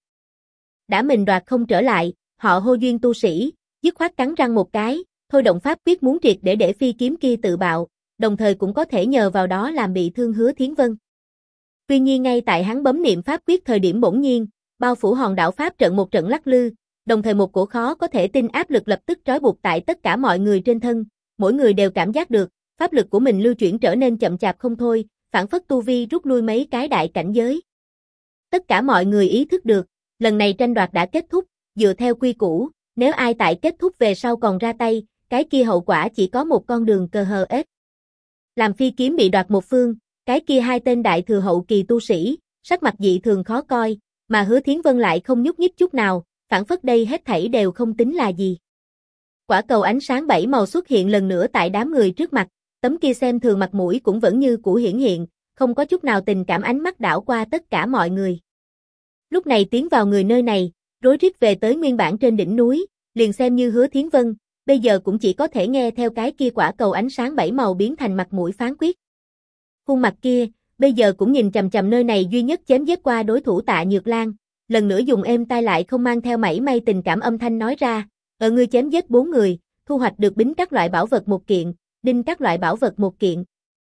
S1: Đã mình đoạt không trở lại, họ Hô duyên tu sĩ, dứt khoát cắn răng một cái, thôi động pháp quyết muốn triệt để phi kiếm kia tự bạo, đồng thời cũng có thể nhờ vào đó làm bị thương Hứa Thiến Vân. Tuy nhiên ngay tại hắn bấm niệm pháp quyết thời điểm bỗng nhiên, bao phủ hòn đảo pháp trận một trận lắc lư, đồng thời một cổ khó có thể tin áp lực lập tức trói buộc tại tất cả mọi người trên thân, mỗi người đều cảm giác được, pháp lực của mình lưu chuyển trở nên chậm chạp không thôi, phản phất tu vi rút lui mấy cái đại cảnh giới. Tất cả mọi người ý thức được, lần này tranh đoạt đã kết thúc, dựa theo quy củ, Nếu ai tại kết thúc về sau còn ra tay, cái kia hậu quả chỉ có một con đường cờ hờ ết. Làm phi kiếm bị đoạt một phương, cái kia hai tên đại thừa hậu kỳ tu sĩ, sắc mặt dị thường khó coi, mà Hứa Thiến Vân lại không nhúc nhích chút nào, phản phất đây hết thảy đều không tính là gì. Quả cầu ánh sáng 7 màu xuất hiện lần nữa tại đám người trước mặt, tấm kia xem thường mặt mũi cũng vẫn như cũ hiển hiện, không có chút nào tình cảm ánh mắt đảo qua tất cả mọi người. Lúc này tiến vào người nơi này, rối rít về tới nguyên bản trên đỉnh núi, liền xem như Hứa Thiến Vân, bây giờ cũng chỉ có thể nghe theo cái kia quả cầu ánh sáng 7 màu biến thành mặt mũi phán quyết. Khuôn mặt kia, bây giờ cũng nhìn chằm chằm nơi này duy nhất chém giết qua đối thủ Tạ Nhược Lan, lần nữa dùng êm tai lại không mang theo mảy may tình cảm âm thanh nói ra, ngươi chém giết 4 người, thu hoạch được bính các loại bảo vật một kiện, đinh các loại bảo vật một kiện.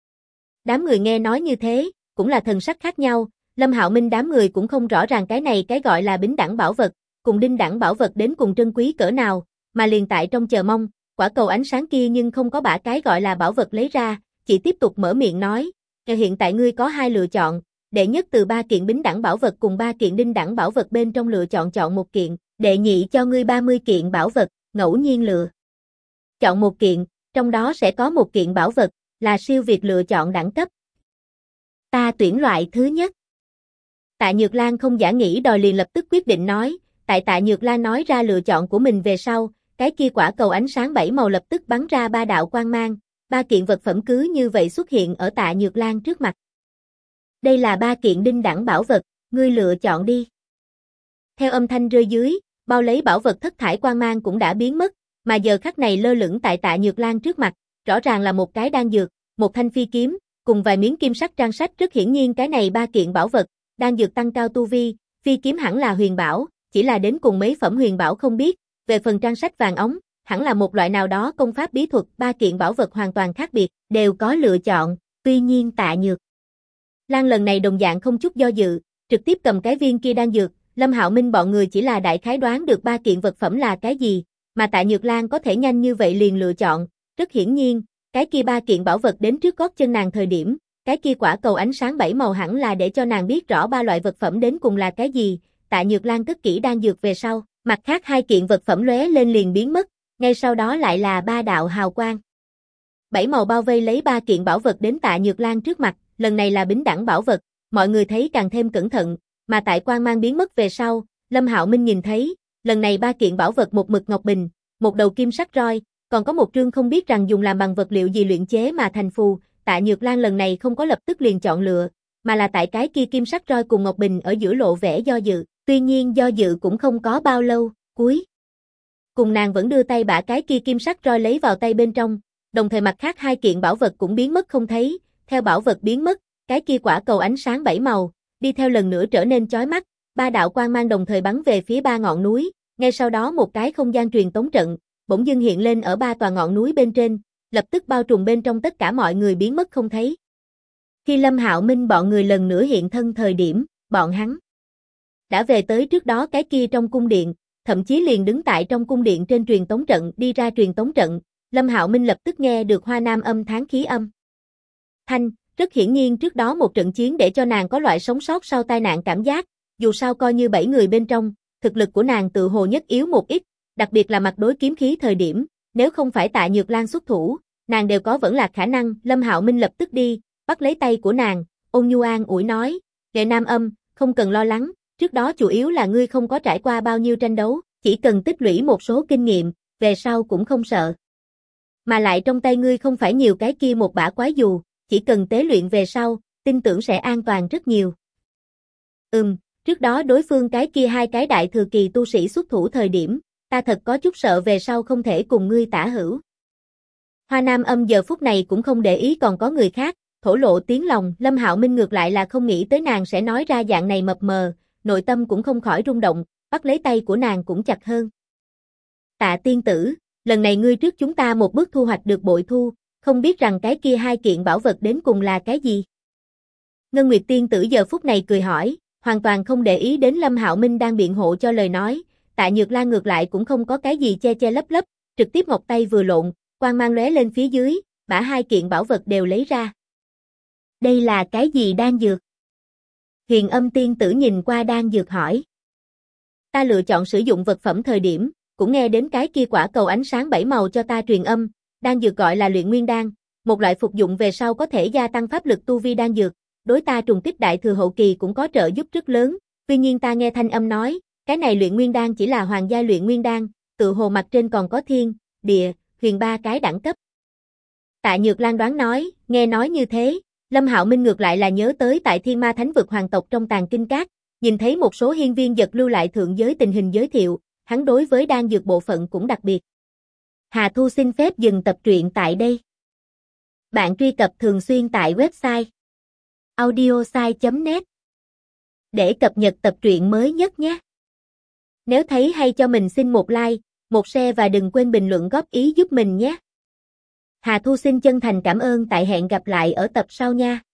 S1: Đám người nghe nói như thế, cũng là thần sắc khác nhau, Lâm Hạo Minh đám người cũng không rõ ràng cái này cái gọi là bính đẳng bảo vật, cùng đinh đẳng bảo vật đến cùng trân quý cỡ nào, mà liền tại trong chờ mong, quả cầu ánh sáng kia nhưng không có bả cái gọi là bảo vật lấy ra, chỉ tiếp tục mở miệng nói, hiện tại ngươi có 2 lựa chọn, đệ nhất từ 3 kiện bính đẳng bảo vật cùng 3 kiện đinh đẳng bảo vật bên trong lựa chọn một kiện, đệ nhị cho ngươi 30 kiện bảo vật, ngẫu nhiên lựa chọn một kiện, trong đó sẽ có một kiện bảo vật, là siêu việt lựa chọn đẳng cấp. Ta tuyển loại thứ nhất. Tạ Nhược Lan không giả nghĩ đòi liền lập tức quyết định nói, tại Tạ Nhược Lan nói ra lựa chọn của mình về sau, cái kia quả cầu ánh sáng 7 màu lập tức bắn ra 3 đạo quang mang, 3 kiện vật phẩm cứ như vậy xuất hiện ở Tạ Nhược Lan trước mặt. Đây là 3 kiện đinh đẳng bảo vật, ngươi lựa chọn đi. Theo âm thanh rơi dưới, bao lấy bảo vật thất thải quang mang cũng đã biến mất, mà giờ khắc này lơ lửng tại Tạ Nhược Lan trước mặt, rõ ràng là một cái đan dược, một thanh phi kiếm, cùng vài miếng kim sắc trang sách, rất hiển nhiên cái này 3 kiện bảo vật, đan dược tăng cao tu vi, phi kiếm hẳn là huyền bảo, chỉ là đến cùng mấy phẩm huyền bảo không biết, về phần trang sách vàng ống, hẳn là một loại nào đó công pháp bí thuật, 3 kiện bảo vật hoàn toàn khác biệt, đều có lựa chọn, tuy nhiên Tạ Nhược Lan lần này đồng dạng không chút do dự, trực tiếp cầm cái viên kia đan dược, Lâm Hạo Minh bọn người chỉ là đại khái đoán được 3 kiện vật phẩm là cái gì, mà Tạ Nhược Lan có thể nhanh như vậy liền lựa chọn, rất hiển nhiên, cái kia 3 kiện bảo vật đến trước gót chân nàng thời điểm, cái kia quả cầu ánh sáng 7 màu hẳn là để cho nàng biết rõ 3 loại vật phẩm đến cùng là cái gì, Tạ Nhược Lan cất kỹ đan dược về sau, mặt khác 2 kiện vật phẩm lóe lên liền biến mất, ngay sau đó lại là 3 đạo hào quang. 7 màu bao vây lấy 3 kiện bảo vật đến Tạ Nhược Lan trước mặt, lần này là bính đẳng bảo vật, mọi người thấy càng thêm cẩn thận, mà tại quang mang biến mất về sau, Lâm Hạo Minh nhìn thấy, lần này 3 kiện bảo vật một mực ngọc bình, một đầu kim sắc roi, còn có một trương không biết rằng dùng làm bằng vật liệu gì luyện chế mà thành phù, Tạ Nhược Lan lần này không có lập tức liền chọn lựa, mà là tại cái kia kim sắc roi cùng ngọc bình ở giữa lộ vẻ do dự, tuy nhiên do dự cũng không có bao lâu, cuối cùng nàng vẫn đưa tay bả cái kia kim sắc roi lấy vào tay bên trong, đồng thời mặt khác 2 kiện bảo vật cũng biến mất không thấy, theo bảo vật biến mất, cái kia quả cầu ánh sáng 7 màu, đi theo lần nữa trở nên chói mắt, 3 đạo quang mang đồng thời bắn về phía 3 ngọn núi, ngay sau đó một cái không gian truyền tống trận, bỗng dưng hiện lên ở 3 tòa ngọn núi bên trên, lập tức bao trùm bên trong tất cả mọi người biến mất không thấy. Khi Lâm Hạo Minh bọn người lần nữa hiện thân thời điểm, bọn hắn đã về tới trước đó cái kia trong cung điện, thậm chí liền đứng tại trong cung điện trên truyền tống trận, đi ra truyền tống trận, Lâm Hạo Minh lập tức nghe được Hoa Nam âm tháng khí âm thanh, rất hiển nhiên trước đó một trận chiến để cho nàng có loại sống sót sau tai nạn cảm giác, dù sao coi như 7 người bên trong, thực lực của nàng tự hồ nhất yếu một ít, đặc biệt là mặt đối kiếm khí thời điểm, nếu không phải Tạ Nhược Lan xuất thủ, nàng đều có vẫn là khả năng, Lâm Hạo Minh lập tức đi, bắt lấy tay của nàng, ôn nhu an ủi nói, Nghệ Nam âm, không cần lo lắng, trước đó chủ yếu là ngươi không có trải qua bao nhiêu tranh đấu, chỉ cần tích lũy một số kinh nghiệm, về sau cũng không sợ. Mà lại trong tay ngươi không phải nhiều cái kia một bả quái dù, chỉ cần tế luyện về sau, tin tưởng sẽ an toàn rất nhiều. Trước đó đối phương cái kia 2 cái đại thừa kỳ tu sĩ xuất thủ thời điểm, ta thật có chút sợ về sau không thể cùng ngươi tả hữu. Hoa Nam âm giờ phút này cũng không để ý còn có người khác, thổ lộ tiếng lòng, Lâm Hạo Minh ngược lại là không nghĩ tới nàng sẽ nói ra dạng này mập mờ, nội tâm cũng không khỏi rung động, bắt lấy tay của nàng cũng chặt hơn. Tạ tiên tử, lần này ngươi trước chúng ta một bước thu hoạch được bội thu, không biết rằng cái kia 2 kiện bảo vật đến cùng là cái gì? Ngân Nguyệt tiên tử giờ phút này cười hỏi, hoàn toàn không để ý đến Lâm Hạo Minh đang biện hộ cho lời nói, Tạ Nhược Lan ngược lại cũng không có cái gì che che lấp lấp, trực tiếp ngọc tay vừa lộn, quang mang lóe lên phía dưới, bả 2 kiện bảo vật đều lấy ra. Đây là cái gì đan dược? Huyền Âm tiên tử nhìn qua đan dược hỏi. Ta lựa chọn sử dụng vật phẩm thời điểm, cũng nghe đến cái kia quả cầu ánh sáng 7 màu cho ta truyền âm, đan dược gọi là luyện nguyên đan, một loại phục dụng về sau có thể gia tăng pháp lực tu vi đan dược, đối ta trùng kích đại thừa hậu kỳ cũng có trợ giúp rất lớn, tuy nhiên ta nghe thanh âm nói, cái này luyện nguyên đan chỉ là hoàng giai luyện nguyên đan, tự hồ mặt trên còn có thiên, địa, huyền ba cái đẳng cấp. Tạ Nhược Lan đoán nói, nghe nói như thế, Lâm Hạo Minh ngược lại là nhớ tới tại Thiên Ma Thánh vực hoàng tộc trong tàng kinh các, nhìn thấy một số hiên viên giật lưu lại thượng giới tình hình giới thiệu, hắn đối với đan dược bộ phận cũng đặc biệt. Hà Thu xin phép dừng tập truyện tại đây. Bạn truy cập thường xuyên tại website audiosai.net để cập nhật tập truyện mới nhất nhé. Nếu thấy hay cho mình xin một like, một share và đừng quên bình luận góp ý giúp mình nhé. Hà Thu xin chân thành cảm ơn, tại hẹn gặp lại ở tập sau nha.